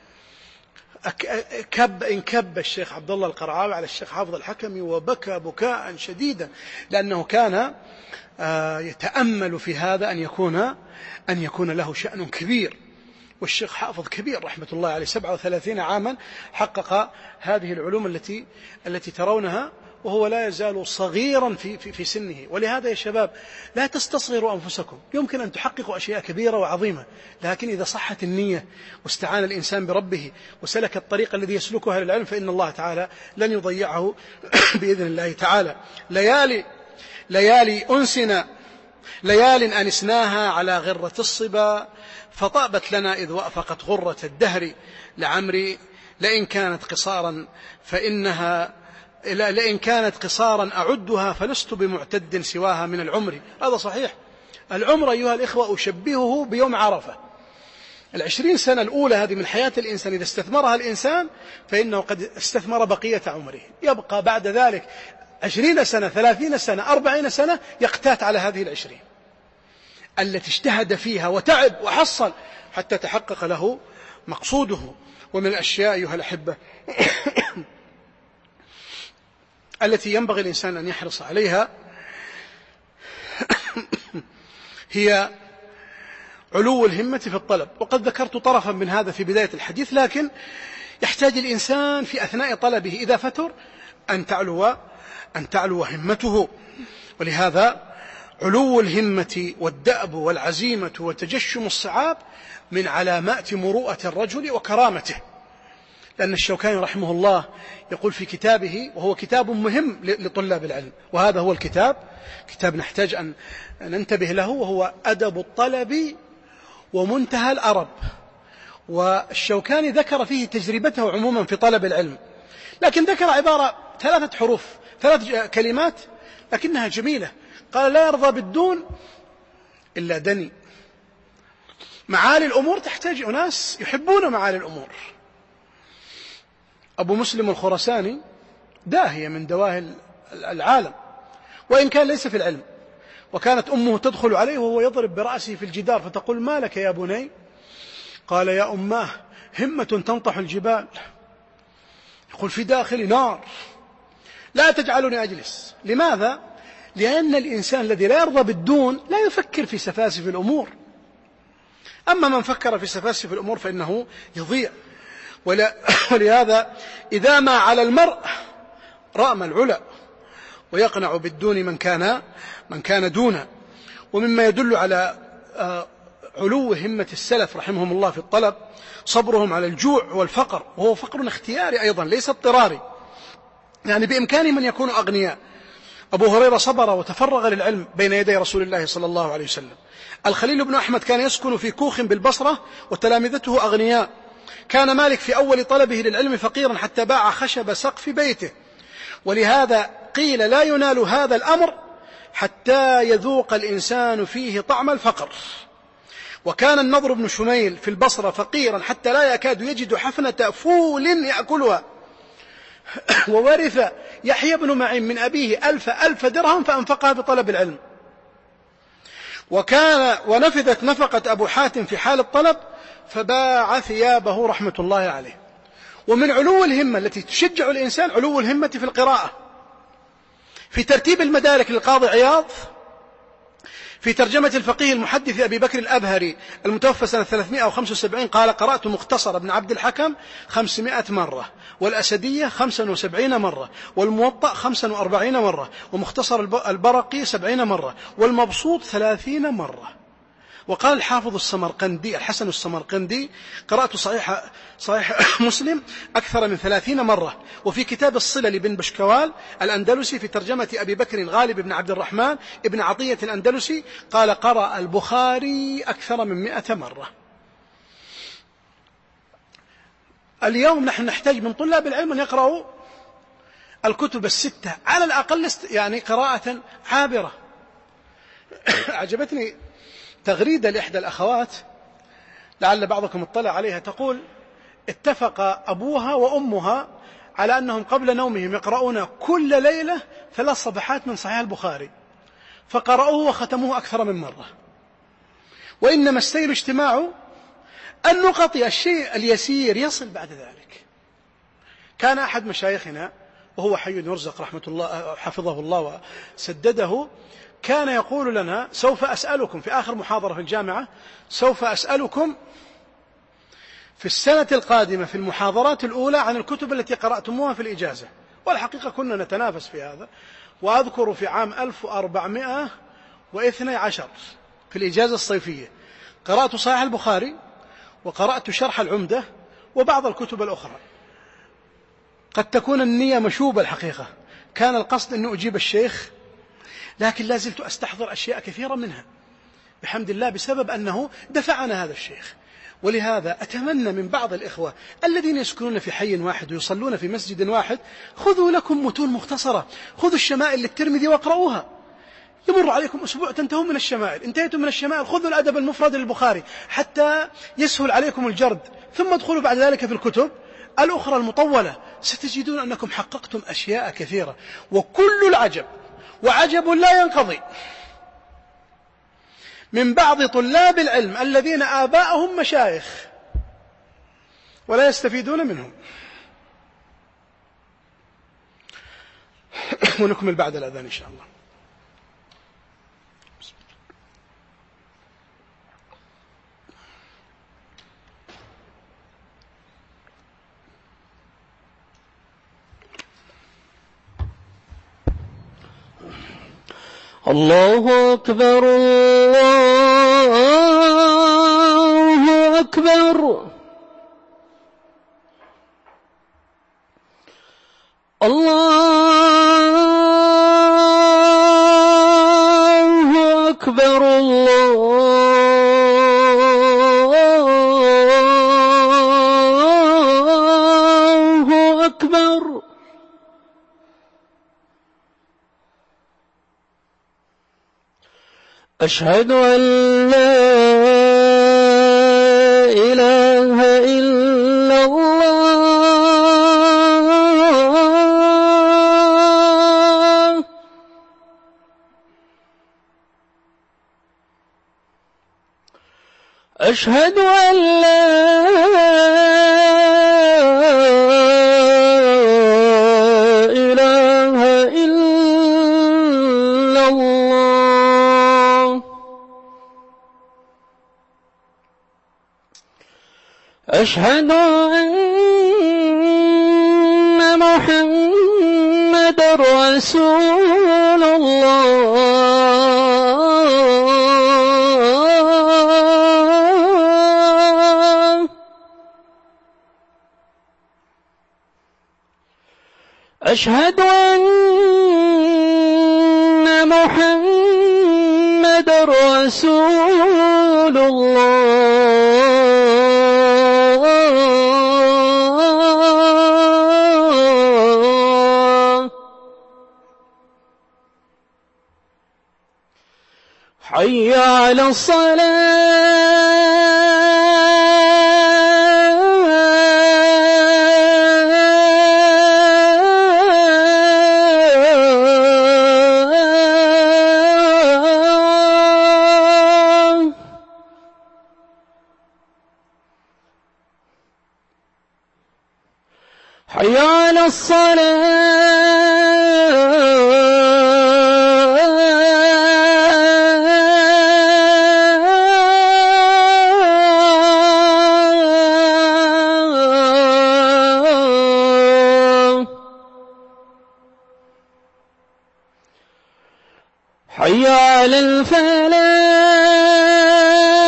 كب انكب الشيخ عبد الله القرعاوي على الشيخ حافظ الحكمي وبكى بكاء شديدا، لأنه كان يتأمل في هذا أن يكون أن يكون له شأن كبير. والشيخ حافظ كبير رحمة الله عليه، سبعة وثلاثين عاما حقق هذه العلوم التي التي ترونها، وهو لا يزال صغيرا في, في, في سنه. ولهذا يا شباب لا تستصغروا أنفسكم، يمكن أن تحققوا أشياء كبيرة وعظيمة، لكن إذا صحت النية واستعان الإنسان بربه وسلك الطريق الذي يسلكه أهل العلم فإن الله تعالى لن يضيعه بإذن الله تعالى. ليالي ليالي أنسنا ليال أنسناها على غرة الصبا، فطابت لنا إذ وافقت غرة الدهر، لعمري لئن كانت قصارا فإنها لئن كانت قصارا أعدها فلست بمعتد سواها من العمر. هذا صحيح. العمر أيها الإخوة أشبهه بيوم عرفة. العشرين سنة الأولى هذه من حياة الإنسان إذا استثمرها الإنسان فإنه قد استثمر بقية عمره، يبقى بعد ذلك عشرين سنة ثلاثين سنة أربعين سنة يقتات على هذه العشرين التي اجتهد فيها وتعب وحصل حتى تحقق له مقصوده. ومن الأشياء أيها الأحبة التي ينبغي الإنسان أن يحرص عليها هي علو الهمة في الطلب. وقد ذكرت طرفا من هذا في بداية الحديث، لكن يحتاج الإنسان في أثناء طلبه إذا فتر أن تعلو أن تعلو همته. ولهذا علو الهمة والدأب والعزيمة وتجشم الصعاب من علامات مروءة الرجل وكرامته. لأن الشوكاني رحمه الله يقول في كتابه، وهو كتاب مهم لطلاب العلم، وهذا هو الكتاب، كتاب نحتاج أن ننتبه له، وهو أدب الطلب ومنتهى الأرب. والشوكاني ذكر فيه تجربته عموما في طلب العلم، لكن ذكر عبارة ثلاثة حروف ثلاث كلمات لكنها جميلة. قال: لا يرضى بالدون إلا دني. معالي الأمور تحتاج أناس يحبون معالي الأمور. أبو مسلم الخرساني داهية من دواهي العالم، وإن كان ليس في العلم، وكانت أمه تدخل عليه وهو يضرب برأسه في الجدار فتقول: ما لك يا بني؟ قال: يا أماه همة تنطح الجبال. يقول: في داخلي نار لا تجعلني أجلس. لماذا؟ لأن الإنسان الذي لا يرضى بالدون لا يفكر في سفاسف الأمور، أما من فكر في سفاسف الأمور فإنه يضيع. ولهذا إذا ما على المرء رأم العلا ويقنع بالدون من كان من كان دونه. ومما يدل على علو همة السلف رحمهم الله في الطلب صبرهم على الجوع والفقر، وهو فقر اختياري أيضا ليس اضطراري، يعني بإمكانهم أن يكونوا أغنياء. أبو هريرة صبر وتفرغ للعلم بين يدي رسول الله صلى الله عليه وسلم. الخليل بن أحمد كان يسكن في كوخ بالبصرة وتلامذته أغنياء. كان مالك في أول طلبه للعلم فقيرا حتى باع خشب سقف بيته، ولهذا قيل: لا ينال هذا الأمر حتى يذوق الإنسان فيه طعم الفقر. وكان النضر بن شميل في البصرة فقيرا حتى لا يكاد يجد حفنة فول يأكلها، وورث يحيى بن معين من أبيه ألف ألف درهم فأنفقها بطلب العلم. وكان ونفذت نفقة أبو حاتم في حال الطلب فباع ثيابه رحمة الله عليه. ومن علو الهمة التي تشجع الإنسان علو الهمة في القراءة. في ترتيب المدارك للقاضي عياض في ترجمة الفقيه المحدث أبي بكر الأبهري المتوفى سنة ثلاثمائة وخمسة وسبعين قال: قرأت مختصر ابن عبد الحكم خمسمائة مرة، والأسدية خمسا وسبعين مرة، والموطأ خمسا وأربعين مرة، ومختصر البرقي سبعين مرة، والمبسوط ثلاثين مرة. وقال الحافظ السمرقندي الحسن السمرقندي: قرأت صحيح, صحيح مسلم أكثر من ثلاثين مرة. وفي كتاب الصلة لابن بشكوال الأندلسي في ترجمة أبي بكر غالب بن عبد الرحمن ابن عطية الأندلسي قال: قرأ البخاري أكثر من مئة مرة. اليوم نحن نحتاج من طلاب العلم أن يقرأوا الكتب الستة على الأقل، يعني قراءة عابرة. أعجبتني تغريدة لإحدى الأخوات لعل بعضكم اطلع عليها، تقول: اتفق أبوها وأمها على أنهم قبل نومهم يقرؤون كل ليلة ثلاث صفحات من صحيح البخاري، فقرأوه وختموه أكثر من مرة، وإنما السير اجتماع النقط، الشيء اليسير يصل بعد ذلك. كان أحد مشايخنا وهو حي يرزق رحمة الله حفظه الله وسدده، كان يقول لنا: سوف أسألكم في آخر محاضرة في الجامعة، سوف أسألكم في السنة القادمة في المحاضرات الأولى عن الكتب التي قرأتموها في الإجازة. والحقيقة كنا نتنافس في هذا. وأذكر في عام ألف وأربعمائة واثني عشر في الإجازة الصيفية قرأت صحيح البخاري وقرأت شرح العمدة وبعض الكتب الأخرى. قد تكون النية مشوبة الحقيقة، كان القصد أن أجيب الشيخ، لكن لا زلت أستحضر أشياء كثيرة منها بحمد الله بسبب أنه دفعنا هذا الشيخ. ولهذا أتمنى من بعض الإخوة الذين يسكنون في حي واحد ويصلون في مسجد واحد: خذوا لكم متون مختصرة، خذوا الشمائل للترمذي واقرؤوها. يمر عليكم أسبوع تنتهون من الشمائل، انتهيتم من الشمائل خذوا الأدب المفرد للبخاري حتى يسهل عليكم الجرد، ثم ادخلوا بعد ذلك في الكتب الأخرى المطولة، ستجدون أنكم حققتم أشياء كثيرة. وكل العجب وعجب لا ينقضي من بعض طلاب العلم الذين آباءهم مشايخ ولا يستفيدون منهم. ونكمل بعد الأذان إن شاء الله. الله أكبر الله أكبر الله أكبر الله أكبر. أشهد أن لا إله إلا الله. أشهد أن لا إله إلا الله. أشهد أن محمدًا رسول الله. أشهد أن محمدًا رسول الله. حي على الصلاة. حي على الصلاة. حي على الفلاح.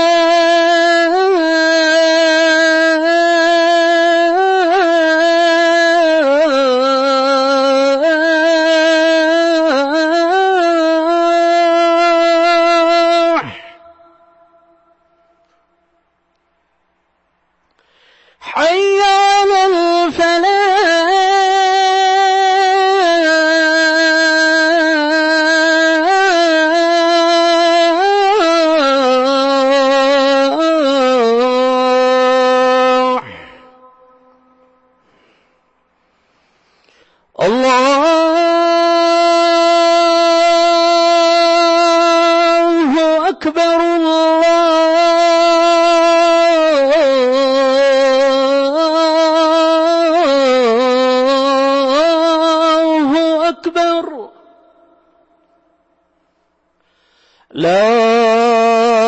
لا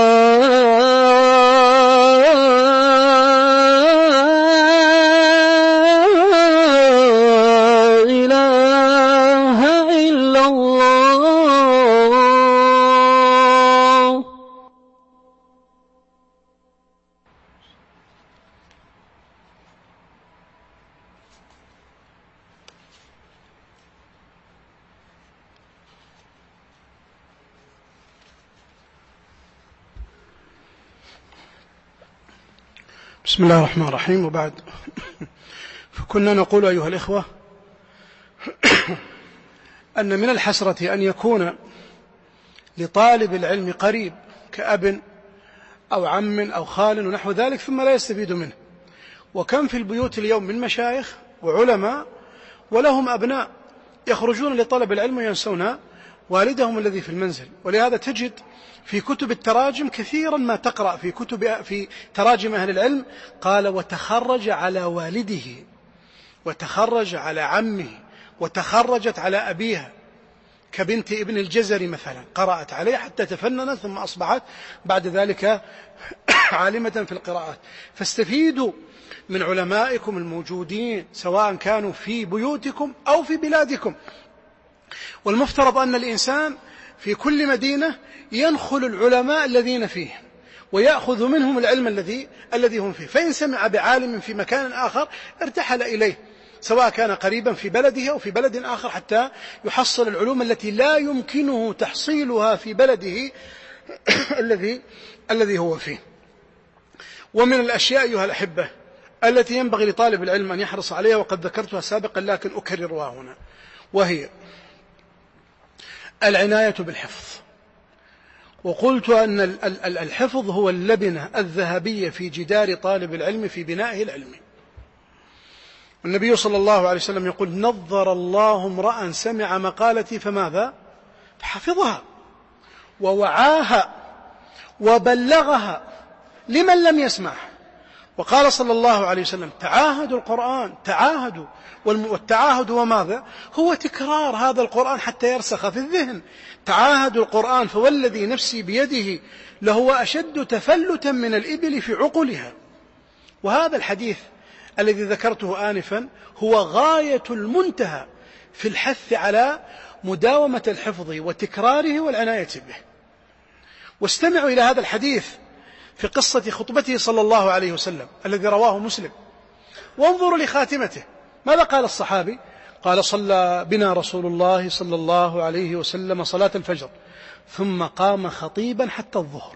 بسم الله الرحمن الرحيم. وبعد، فكنا نقول أيها الإخوة أن من الحسرة أن يكون لطالب العلم قريب كأب أو عم أو خال ونحو ذلك ثم لا يستفيد منه. وكم في البيوت اليوم من مشايخ وعلماء ولهم أبناء يخرجون لطلب العلم وينسون والدهم الذي في المنزل. ولهذا تجد في كتب التراجم كثيرا ما تقرأ في كتب في تراجم أهل العلم قال وتخرج على والده وتخرج على عمه وتخرجت على أبيها، كبنت ابن الجزري مثلا قرأت عليه حتى تفننت ثم أصبحت بعد ذلك عالمة في القراءات. فاستفيدوا من علمائكم الموجودين سواء كانوا في بيوتكم أو في بلادكم. والمفترض أن الإنسان في كل مدينة ينخل العلماء الذين فيه ويأخذ منهم العلم الذي الذي هم فيه، فإن سمع بعالم في مكان آخر ارتحل إليه سواء كان قريبا في بلده أو في بلد آخر حتى يحصل العلوم التي لا يمكنه تحصيلها في بلده الذي الذي هو فيه. ومن الأشياء أيها الأحبة التي ينبغي لطالب العلم أن يحرص عليها وقد ذكرتها سابقا لكن أكررها هنا، وهي العناية بالحفظ. وقلت أن الحفظ هو اللبنة الذهبية في جدار طالب العلم في بنائه العلمي. النبي صلى الله عليه وسلم يقول نظر الله امرأ سمع مقالتي فماذا؟ فحفظها ووعاها وبلغها لمن لم يسمع. وقال صلى الله عليه وسلم تعاهدوا القرآن، تعاهدوا، والتعاهد هو ماذا؟ هو تكرار هذا القرآن حتى يرسخ في الذهن. تعاهدوا القرآن فوالذي نفسي بيده لهو أشد تفلتا من الإبل في عقلها. وهذا الحديث الذي ذكرته آنفا هو غاية المنتهى في الحث على مداومة الحفظ وتكراره والعناية به. واستمعوا إلى هذا الحديث في قصة خطبته صلى الله عليه وسلم الذي رواه مسلم، وانظروا لخاتمته. ماذا قال الصحابي؟ قال صلى بنا رسول الله صلى الله عليه وسلم صلاة الفجر ثم قام خطيبا حتى الظهر،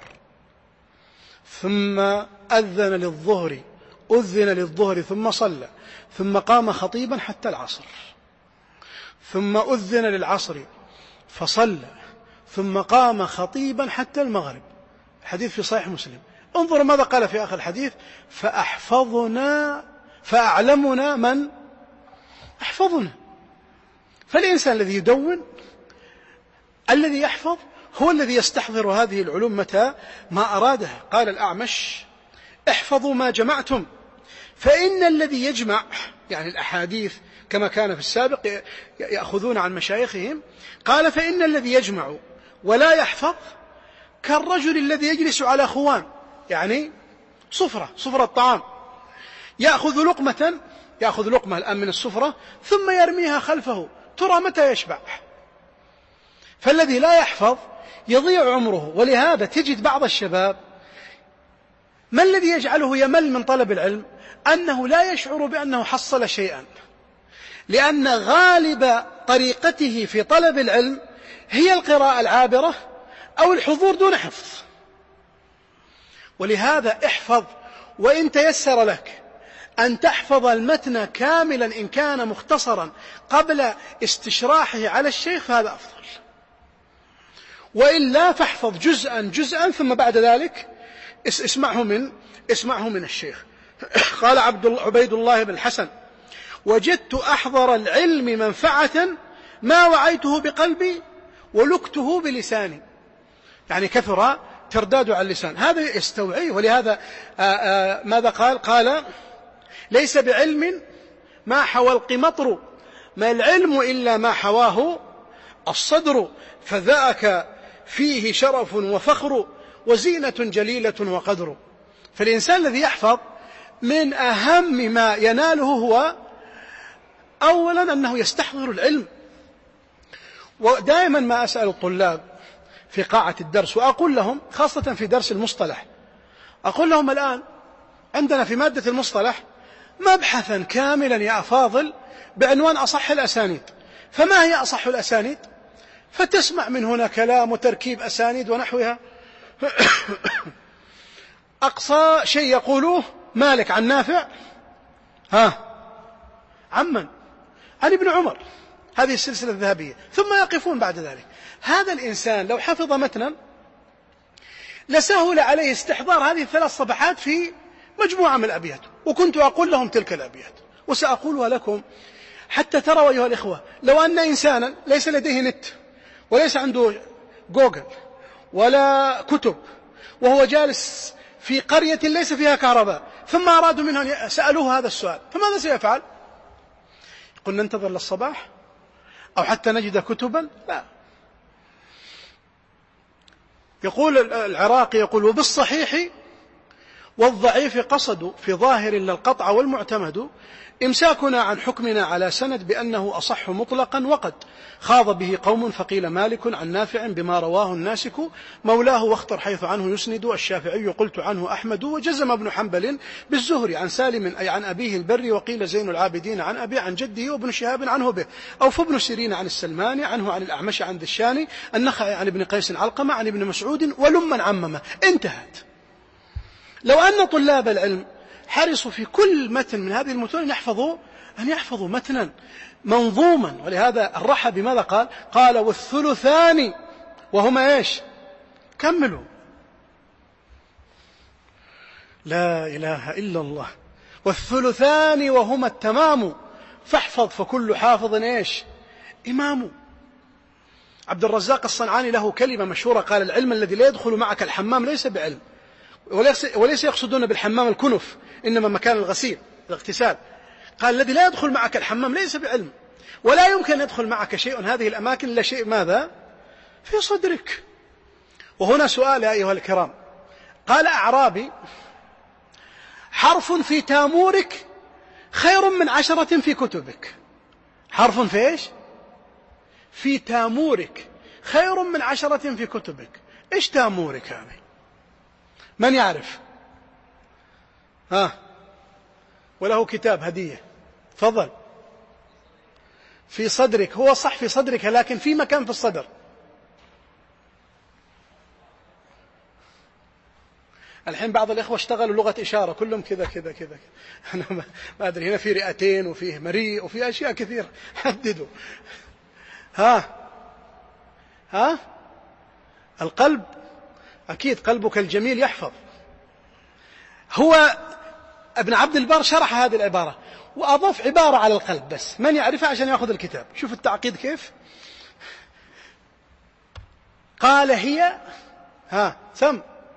ثم أذن للظهر أذن للظهر ثم صلى، ثم قام خطيبا حتى العصر، ثم أذن للعصر فصلى، ثم قام خطيبا حتى المغرب. الحديث في صحيح مسلم. انظروا ماذا قال في آخر الحديث فأحفظنا فأعلمنا من أحفظنا. فالإنسان الذي يدون الذي يحفظ هو الذي يستحضر هذه العلوم متى ما أرادها. قال الأعمش احفظوا ما جمعتم فإن الذي يجمع يعني الأحاديث كما كان في السابق يأخذون عن مشايخهم، قال فإن الذي يجمع ولا يحفظ كالرجل الذي يجلس على خوان، يعني صفرة صفرة الطعام، يأخذ لقمة يأخذ لقمة الآن من السفرة ثم يرميها خلفه ترى متى يشبع. فالذي لا يحفظ يضيع عمره. ولهذا تجد بعض الشباب ما الذي يجعله يمل من طلب العلم؟ أنه لا يشعر بأنه حصل شيئا، لأن غالب طريقته في طلب العلم هي القراءة العابرة أو الحضور دون حفظ. ولهذا احفظ، وإن تيسر لك أن تحفظ المتن كاملا إن كان مختصرا قبل استشراحه على الشيخ فهذا أفضل، وإلا فاحفظ جزءا جزءا ثم بعد ذلك اسمعه من اسمعه من الشيخ. قال عبد عبيد الله بن الحسن وجدت أحضر العلم منفعة ما وعيته بقلبي ولكته بلساني، يعني كثر ترداد على اللسان، هذا يستوعي. ولهذا آآ آآ ماذا قال؟ قال ليس بعلم ما حوى القمطر، ما العلم إلا ما حواه الصدر، فذاك فيه شرف وفخر وزينة جليلة وقدر. فالإنسان الذي يحفظ من أهم ما يناله هو أولا أنه يستحضر العلم. ودائما ما أسأل الطلاب في قاعة الدرس وأقول لهم خاصة في درس المصطلح، أقول لهم الآن عندنا في مادة المصطلح مبحثا كاملا يا أفاضل بعنوان أصح الأسانيد. فما هي أصح الأسانيد؟ فتسمع من هنا كلام وتركيب أسانيد ونحوها. أقصى شيء يقولوه مالك عن نافع، ها عمن عن ابن عمر، هذه السلسلة الذهبية، ثم يقفون بعد ذلك. هذا الإنسان لو حفظ متنا لسهل عليه استحضار هذه الثلاث صفحات في مجموعة من الأبيات، وكنت أقول لهم تلك الأبيات وسأقولها لكم حتى تروا أيها الإخوة. لو أن إنسانا ليس لديه نت وليس عنده جوجل ولا كتب وهو جالس في قرية ليس فيها كهرباء، ثم أرادوا منه أن سألوه هذا السؤال، فماذا سيفعل؟ يقول ننتظر للصباح أو حتى نجد كتبا؟ لا. يقول العراقي يقول وبالصحيح والضعيف قصدوا في ظاهر للقطع والمعتمد إمساكنا عن حكمنا على سند بأنه أصح مطلقا، وقد خاض به قوم فقيل مالك عن نافع بما رواه الناسك مولاه واختر حيث عنه يسند. الشافعي قلت عنه أحمد، وجزم ابن حنبل بالزهري عن سالم أي عن أبيه البر، وقيل زين العابدين عن أبي عن جده، وابن شهاب عنه به، أو فابن سيرين عن السلماني عنه عن الأعمش عن ذشاني، النخعي عن ابن قيس علقمة عن ابن مسعود، ولما عممه. انتهت. لو أن طلاب العلم حرصوا في كل متن من هذه المتون يحفظوا أن يحفظوا متنا منظوما. ولهذا الرحى بماذا قال؟ قال والثلثان وهما إيش؟ كملوا. لا إله إلا الله. والثلثان وهما التمام، فاحفظ فكل حافظ إيش؟ إمام. عبد الرزاق الصنعاني له كلمة مشهورة قال العلم الذي لا يدخل معك الحمام ليس بعلم. وليس يقصدون بالحمام الكنف، إنما مكان الغسيل الاغتسال. قال الذي لا يدخل معك الحمام ليس بعلم، ولا يمكن يدخل معك شيء هذه الأماكن إلا شيء ماذا؟ في صدرك. وهنا سؤال يا أيها الكرام، قال أعرابي حرف في تامورك خير من عشرة في كتبك. حرف في إيش؟ في تامورك خير من عشرة في كتبك. إيش تامورك هذه؟ من يعرف؟ ها، وله كتاب هدية. تفضل. في صدرك، هو صح في صدرك لكن في مكان في الصدر. الحين بعض الإخوة اشتغلوا لغة إشارة كلهم كذا كذا كذا. أنا ما أدري، هنا في رئتين وفيه مريء وفي أشياء كثيرة. حددوا. ها ها القلب، أكيد قلبك الجميل يحفظ. هو ابن عبد البر شرح هذه العبارة وأضاف عبارة على القلب بس، من يعرفها عشان يأخذ الكتاب. شوف التعقيد كيف. قال هي ها سم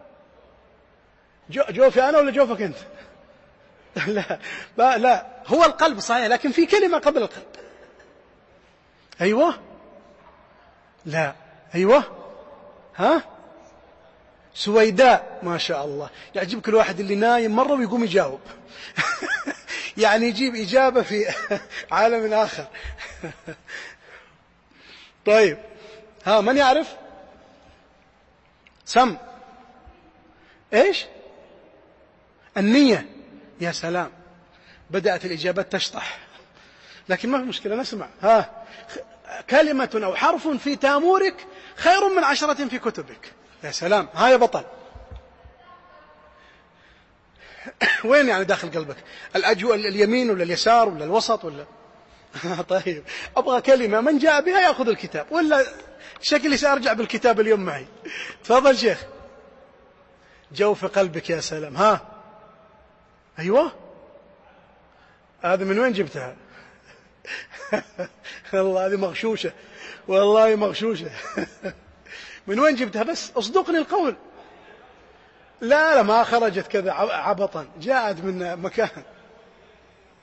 جو جوفي أنا ولا جوفك أنت؟ لا لا، هو القلب صحيح لكن في كلمة قبل القلب. أيوة لا أيوة ها سويداء. ما شاء الله، يعجبك الواحد اللي نايم مرة ويقوم يجاوب. يعني يجيب إجابة في عالم آخر. طيب ها من يعرف؟ سم إيش؟ النية. يا سلام، بدأت الإجابات تشطح، لكن ما في مشكلة نسمع. ها كلمة أو حرف في تامورك خير من عشرة في كتبك. يا سلام، ها يا بطل. وين يعني داخل قلبك؟ الأجو اليمين ولا اليسار ولا الوسط ولا؟ طيب أبغى كلمة من جاء بها يأخذ الكتاب، ولا شكلي سأرجع بالكتاب اليوم معي. تفضل شيخ. جوف قلبك. يا سلام. ها أيوة، هذا من وين جبتها؟ والله هذه مغشوشة، والله مغشوشة. من وين جبتها؟ بس أصدقني القول. لا لا ما خرجت كذا عبطا، جاءت من مكان.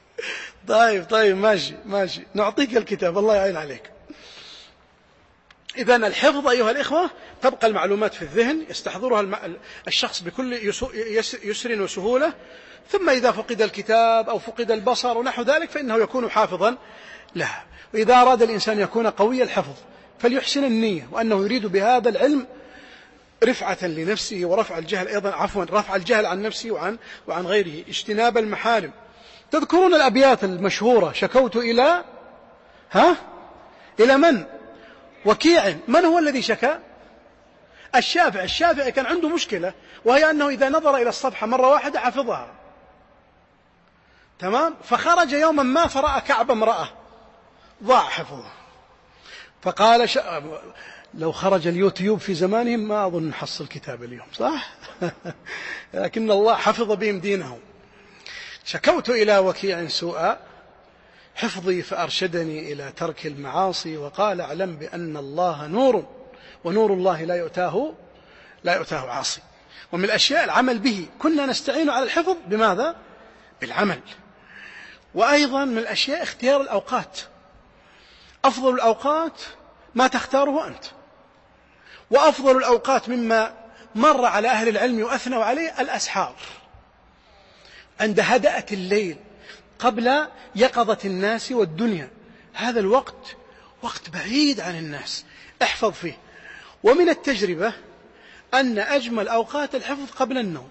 طيب طيب ماشي ماشي، نعطيك الكتاب الله يعين عليك. إذن الحفظ أيها الإخوة تبقى المعلومات في الذهن يستحضرها الشخص بكل يسر وسهولة، ثم إذا فقد الكتاب أو فقد البصر ونحو ذلك فإنه يكون حافظا لها. وإذا أراد الإنسان يكون قوي الحفظ فليحسن النية، وأنه يريد بهذا العلم رفعة لنفسه ورفع الجهل أيضا عفوا رفع الجهل عن نفسه وعن وعن غيره، اجتناب المحارم. تذكرون الأبيات المشهورة: شكوت إلى ها إلى من؟ وكيع. من هو الذي شكا؟ الشافعي. الشافعي كان عنده مشكلة، وهي أنه إذا نظر إلى الصفحة مرة واحدة حفظها تمام، فخرج يوما ما فرأى كعب امرأة ضاع حفظه، فقال ش... لو خرج اليوتيوب في زمانهم ما أظن نحصل كتاب اليوم، صح؟ لكن الله حفظ بهم دينهم. شكوت إلى وكيع سوء حفظي فأرشدني إلى ترك المعاصي، وقال اعلم بأن الله نور ونور الله لا يؤتاه لا يؤتاه عاصي. ومن الأشياء العمل به، كنا نستعين على الحفظ بماذا؟ بالعمل. وأيضا من الأشياء اختيار الأوقات. أفضل الأوقات ما تختاره أنت، وأفضل الأوقات مما مر على أهل العلم وأثنوا عليه الأسحار، عند هدأة الليل قبل يقظة الناس والدنيا. هذا الوقت وقت بعيد عن الناس، احفظ فيه. ومن التجربة أن أجمل أوقات الحفظ قبل النوم،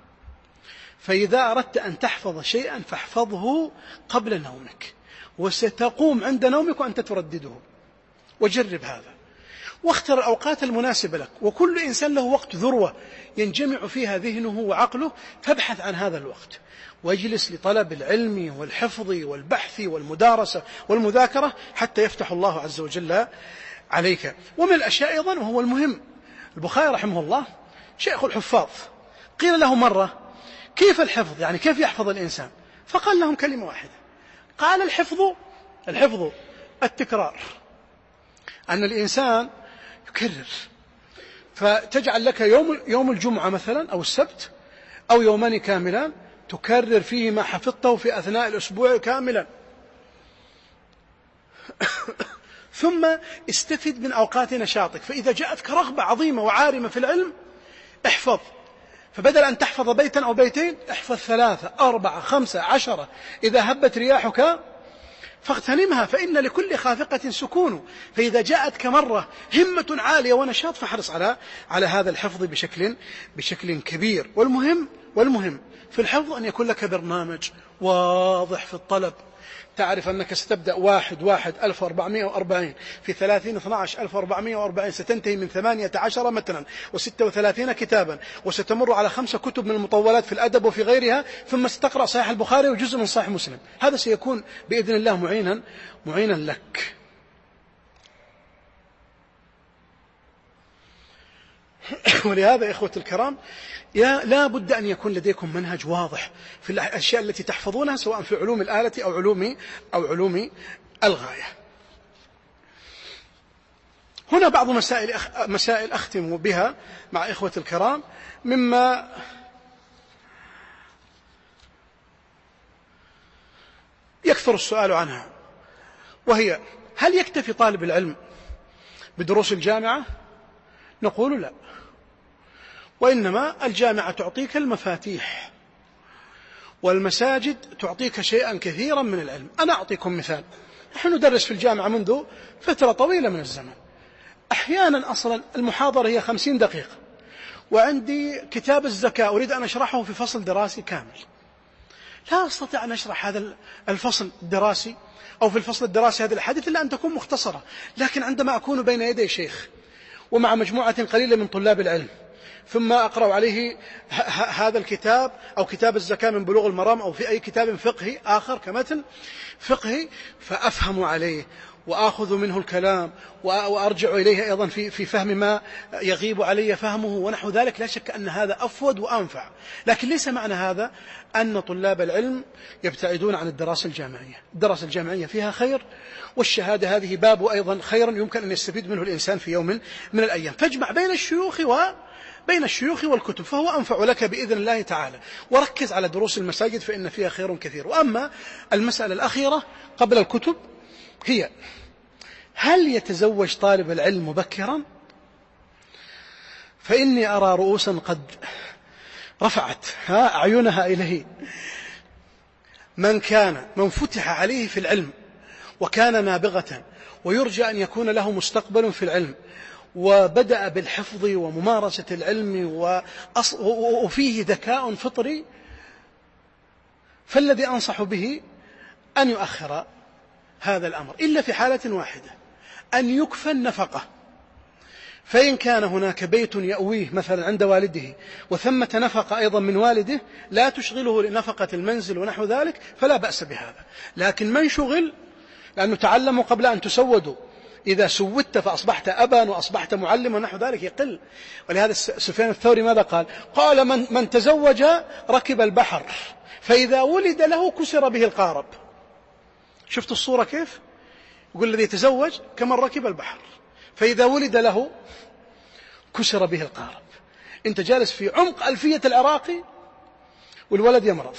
فإذا أردت أن تحفظ شيئا فاحفظه قبل نومك، وستقوم عند نومك وأنت تردده. وجرب هذا، واختر الأوقات المناسبة لك، وكل إنسان له وقت ذروة ينجمع فيها ذهنه وعقله، فابحث عن هذا الوقت واجلس لطلب العلم والحفظ والبحث والمدارسة والمذاكرة حتى يفتح الله عز وجل عليك. ومن الأشياء أيضا وهو المهم، البخاري رحمه الله شيخ الحفاظ، قيل له مرة كيف الحفظ، يعني كيف يحفظ الإنسان؟ فقال لهم كلمة واحدة، قال الحفظ الحفظ التكرار، أن الإنسان يكرر، فتجعل لك يوم يوم الجمعة مثلا أو السبت أو يومان كاملا تكرر فيه ما حفظته في أثناء الأسبوع كاملا. ثم استفد من أوقات نشاطك، فإذا جاءتك رغبة عظيمة وعارمة في العلم احفظ، فبدل أن تحفظ بيتا أو بيتين احفظ ثلاثة أربعة خمسة عشرة، إذا هبت رياحك فاغتنمها، فإن لكل خافقة سكون. فإذا جاءتك مرة همة عالية ونشاط فاحرص على على هذا الحفظ بشكل بشكل كبير. والمهم والمهم في الحفظ أن يكون لك برنامج واضح في الطلب، تعرف أنك ستبدأ واحد واحد ألف وأربعمائة وأربعين، في ثلاثين اثنا عشر ألف وأربعمائة وأربعين ستنتهي من ثمانية عشر متنا وستة وثلاثين كتابا، وستمر على خمسة كتب من المطولات في الأدب وفي غيرها، ثم ستقرأ صحيح البخاري وجزء من صحيح مسلم. هذا سيكون بإذن الله معينا معينا لك. ولهذا إخوة الكرام لا بد أن يكون لديكم منهج واضح في الأشياء التي تحفظونها، سواء في علوم الآلة أو علوم أو علوم الغاية. هنا بعض مسائل مسائل أختم بها مع إخوة الكرام مما يكثر السؤال عنها، وهي: هل يكتفي طالب العلم بدروس الجامعة؟ نقول لا، وإنما الجامعة تعطيك المفاتيح، والمساجد تعطيك شيئا كثيرا من العلم. أنا أعطيكم مثال، نحن ندرس في الجامعة منذ فترة طويلة من الزمن، أحيانا أصلا المحاضرة هي خمسين دقيقة، وعندي كتاب الزكاة أريد أن أشرحه في فصل دراسي كامل، لا أستطيع أن أشرح هذا الفصل الدراسي أو في الفصل الدراسي هذه الحديث إلا أن تكون مختصرة. لكن عندما أكون بين يدي شيخ ومع مجموعة قليلة من طلاب العلم، ثم أقرأ عليه هذا الكتاب أو كتاب الزكاة من بلوغ المرام أو في أي كتاب فقهي آخر كمتن فقهي، فأفهم عليه وآخذ منه الكلام وأرجع إليه أيضا في في فهم ما يغيب علي فهمه ونحو ذلك، لا شك أن هذا أفود وأنفع. لكن ليس معنى هذا أن طلاب العلم يبتعدون عن الدراسة الجامعية. الدراسة الجامعية فيها خير، والشهادة هذه باب أيضا خيرا يمكن أن يستفيد منه الإنسان في يوم من الأيام. فاجمع بين الشيوخ و بين الشيوخ والكتب، فهو أنفع لك بإذن الله تعالى. وركز على دروس المساجد فإن فيها خير كثير. وأما المسألة الأخيرة قبل الكتب هي: هل يتزوج طالب العلم مبكرا؟ فإني أرى رؤوسا قد رفعت ها أعينها إليه. من كان من فتح عليه في العلم وكان نابغة ويرجى أن يكون له مستقبل في العلم، وبدأ بالحفظ وممارسة العلم وفيه ذكاء فطري، فالذي أنصح به أن يؤخر هذا الأمر، إلا في حالة واحدة، أن يكفى النفقة. فإن كان هناك بيت يأويه مثلا عند والده وثمة نفقة أيضا من والده لا تشغله لنفقة المنزل ونحو ذلك فلا بأس بهذا. لكن من شغل، لأنه تعلموا قبل أن تسودوا، إذا سودت فأصبحت أبا وأصبحت معلم ونحو ذلك يقل. ولهذا سفيان الثوري ماذا قال؟ قال من, من تزوج ركب البحر فإذا ولد له كسر به القارب. شفت الصورة كيف؟ يقول الذي يتزوج كمن ركب البحر فإذا ولد له كسر به القارب. أنت جالس في عمق ألفية العراقي والولد يمرض،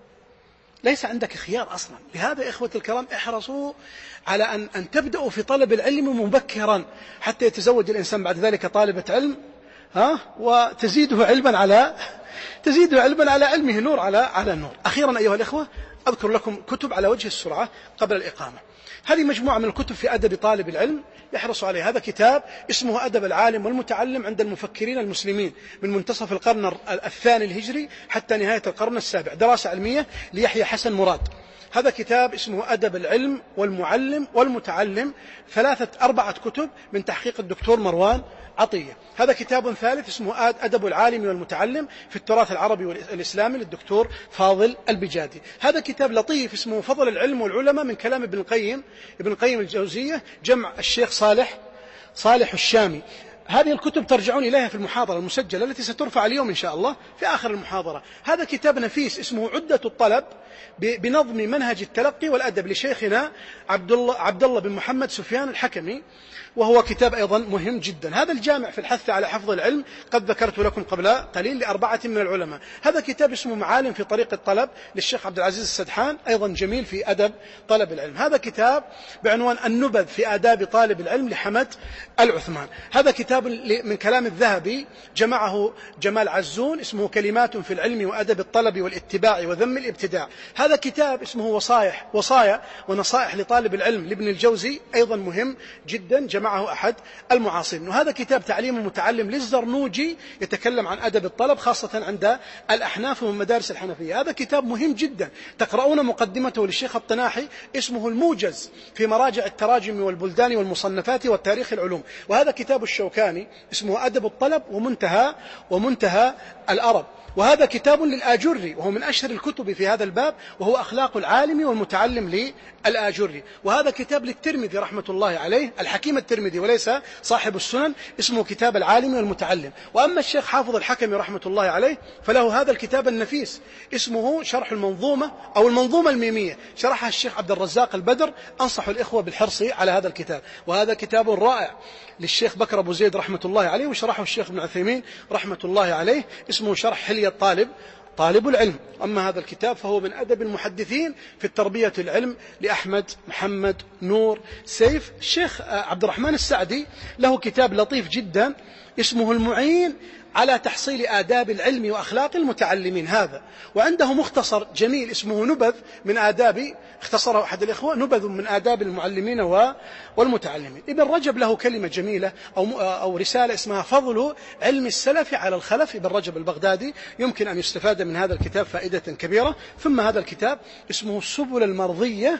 ليس عندك خيار أصلا. لهذا إخوة الكرام احرصوا على أن, أن تبدأوا في طلب العلم مبكرا حتى يتزوج الإنسان بعد ذلك طالبة علم، ها وتزيده علما على تزيده علما على علمه، نور على على نور. أخيرا أيها الإخوة أذكر لكم كتب على وجه السرعة قبل الإقامة. هذه مجموعة من الكتب في أدب طالب العلم يحرص عليه. هذا كتاب اسمه أدب العالم والمتعلم عند المفكرين المسلمين من منتصف القرن الثاني الهجري حتى نهاية القرن السابع، دراسة علمية ليحيى حسن مراد. هذا كتاب اسمه أدب العلم والمعلم والمتعلم، ثلاثة أربعة كتب من تحقيق الدكتور مروان عطية. هذا كتاب ثالث اسمه أدب العالم والمتعلم في التراث العربي والإسلامي للدكتور فاضل البجادي. هذا كتاب لطيف اسمه فضل العلم والعلماء من كلام ابن القيم ابن القيم الجوزية، جمع الشيخ صالح صالح الشامي. هذه الكتب ترجعون إليها في المحاضرة المسجلة التي سترفع اليوم إن شاء الله في آخر المحاضرة. هذا كتاب نفيس اسمه عدة الطلب بنظم منهج التلقي والأدب لشيخنا عبد الله عبد الله بن محمد سفيان الحكمي، وهو كتاب أيضا مهم جدا. هذا الجامع في الحث على حفظ العلم قد ذكرت لكم قبل قليل لأربعة من العلماء. هذا كتاب اسمه معالم في طريق الطلب للشيخ عبد العزيز السدحان، أيضا جميل في أدب طلب العلم. هذا كتاب بعنوان النبذ في آداب طالب العلم لحمد العثمان. هذا كتاب من كلام الذهبي جمعه جمال عزون اسمه كلمات في العلم وأدب الطلب والاتباع وذم الابتداع. هذا كتاب اسمه وصايح وصايا ونصائح لطالب العلم لابن الجوزي، أيضا مهم جدا، جمعه أحد المعاصرين. وهذا كتاب تعليم المتعلم للزرنوجي يتكلم عن أدب الطلب خاصة عند الأحناف والمدارس الحنفية. هذا كتاب مهم جدا، تقرؤون مقدمته للشيخ الطناحي اسمه الموجز في مراجع التراجم والبلدان والمصنفات والتاريخ العلوم. وهذا كتاب الشوكاني اسمه أدب الطلب ومنتهى ومنتهى الأرب. وهذا كتاب للآجري وهو من أشهر الكتب في هذا الباب، وهو أخلاق العالم والمتعلم للآجري. وهذا كتاب للترمذي رحمة الله عليه، الحكيم الترمذي وليس صاحب السنن، اسمه كتاب العالم والمتعلم. وأما الشيخ حافظ الحكمي رحمة الله عليه فله هذا الكتاب النفيس اسمه شرح المنظومة أو المنظومة الميمية، شرحها الشيخ عبد الرزاق البدر. أنصح الإخوة بالحرص على هذا الكتاب. وهذا كتاب رائع للشيخ بكر أبو زيد رحمة الله عليه، وشرحه الشيخ ابن عثيمين رحمة الله عليه، اسمه شرح حلية الطالب طالب العلم. أما هذا الكتاب فهو من أدب المحدثين في التربية العلم لأحمد محمد نور سيف. الشيخ عبد الرحمن السعدي له كتاب لطيف جدا اسمه المعين على تحصيل آداب العلم وأخلاق المتعلمين هذا. وعنده مختصر جميل اسمه نبذ من آداب، اختصره أحد الإخوة، نبذ من آداب المعلمين والمتعلمين. ابن رجب له كلمة جميلة أو, أو رسالة اسمها فضل علم السلف على الخلف، ابن رجب البغدادي، يمكن أن يستفاد من هذا الكتاب فائدة كبيرة. ثم هذا الكتاب اسمه السبل المرضية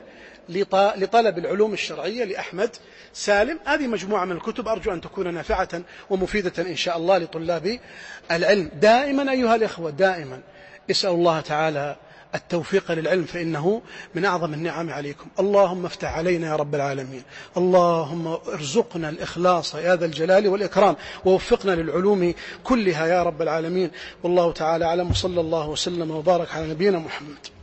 لطلب العلوم الشرعية لأحمد سالم. هذه مجموعة من الكتب أرجو أن تكون نافعة ومفيدة إن شاء الله لطلاب العلم. دائما أيها الإخوة دائما اسأل الله تعالى التوفيق للعلم فإنه من أعظم النعم عليكم. اللهم افتح علينا يا رب العالمين، اللهم ارزقنا الإخلاص يا ذا الجلال والإكرام، ووفقنا للعلوم كلها يا رب العالمين. والله تعالى أعلم، وصلى الله وسلم وبارك على نبينا محمد.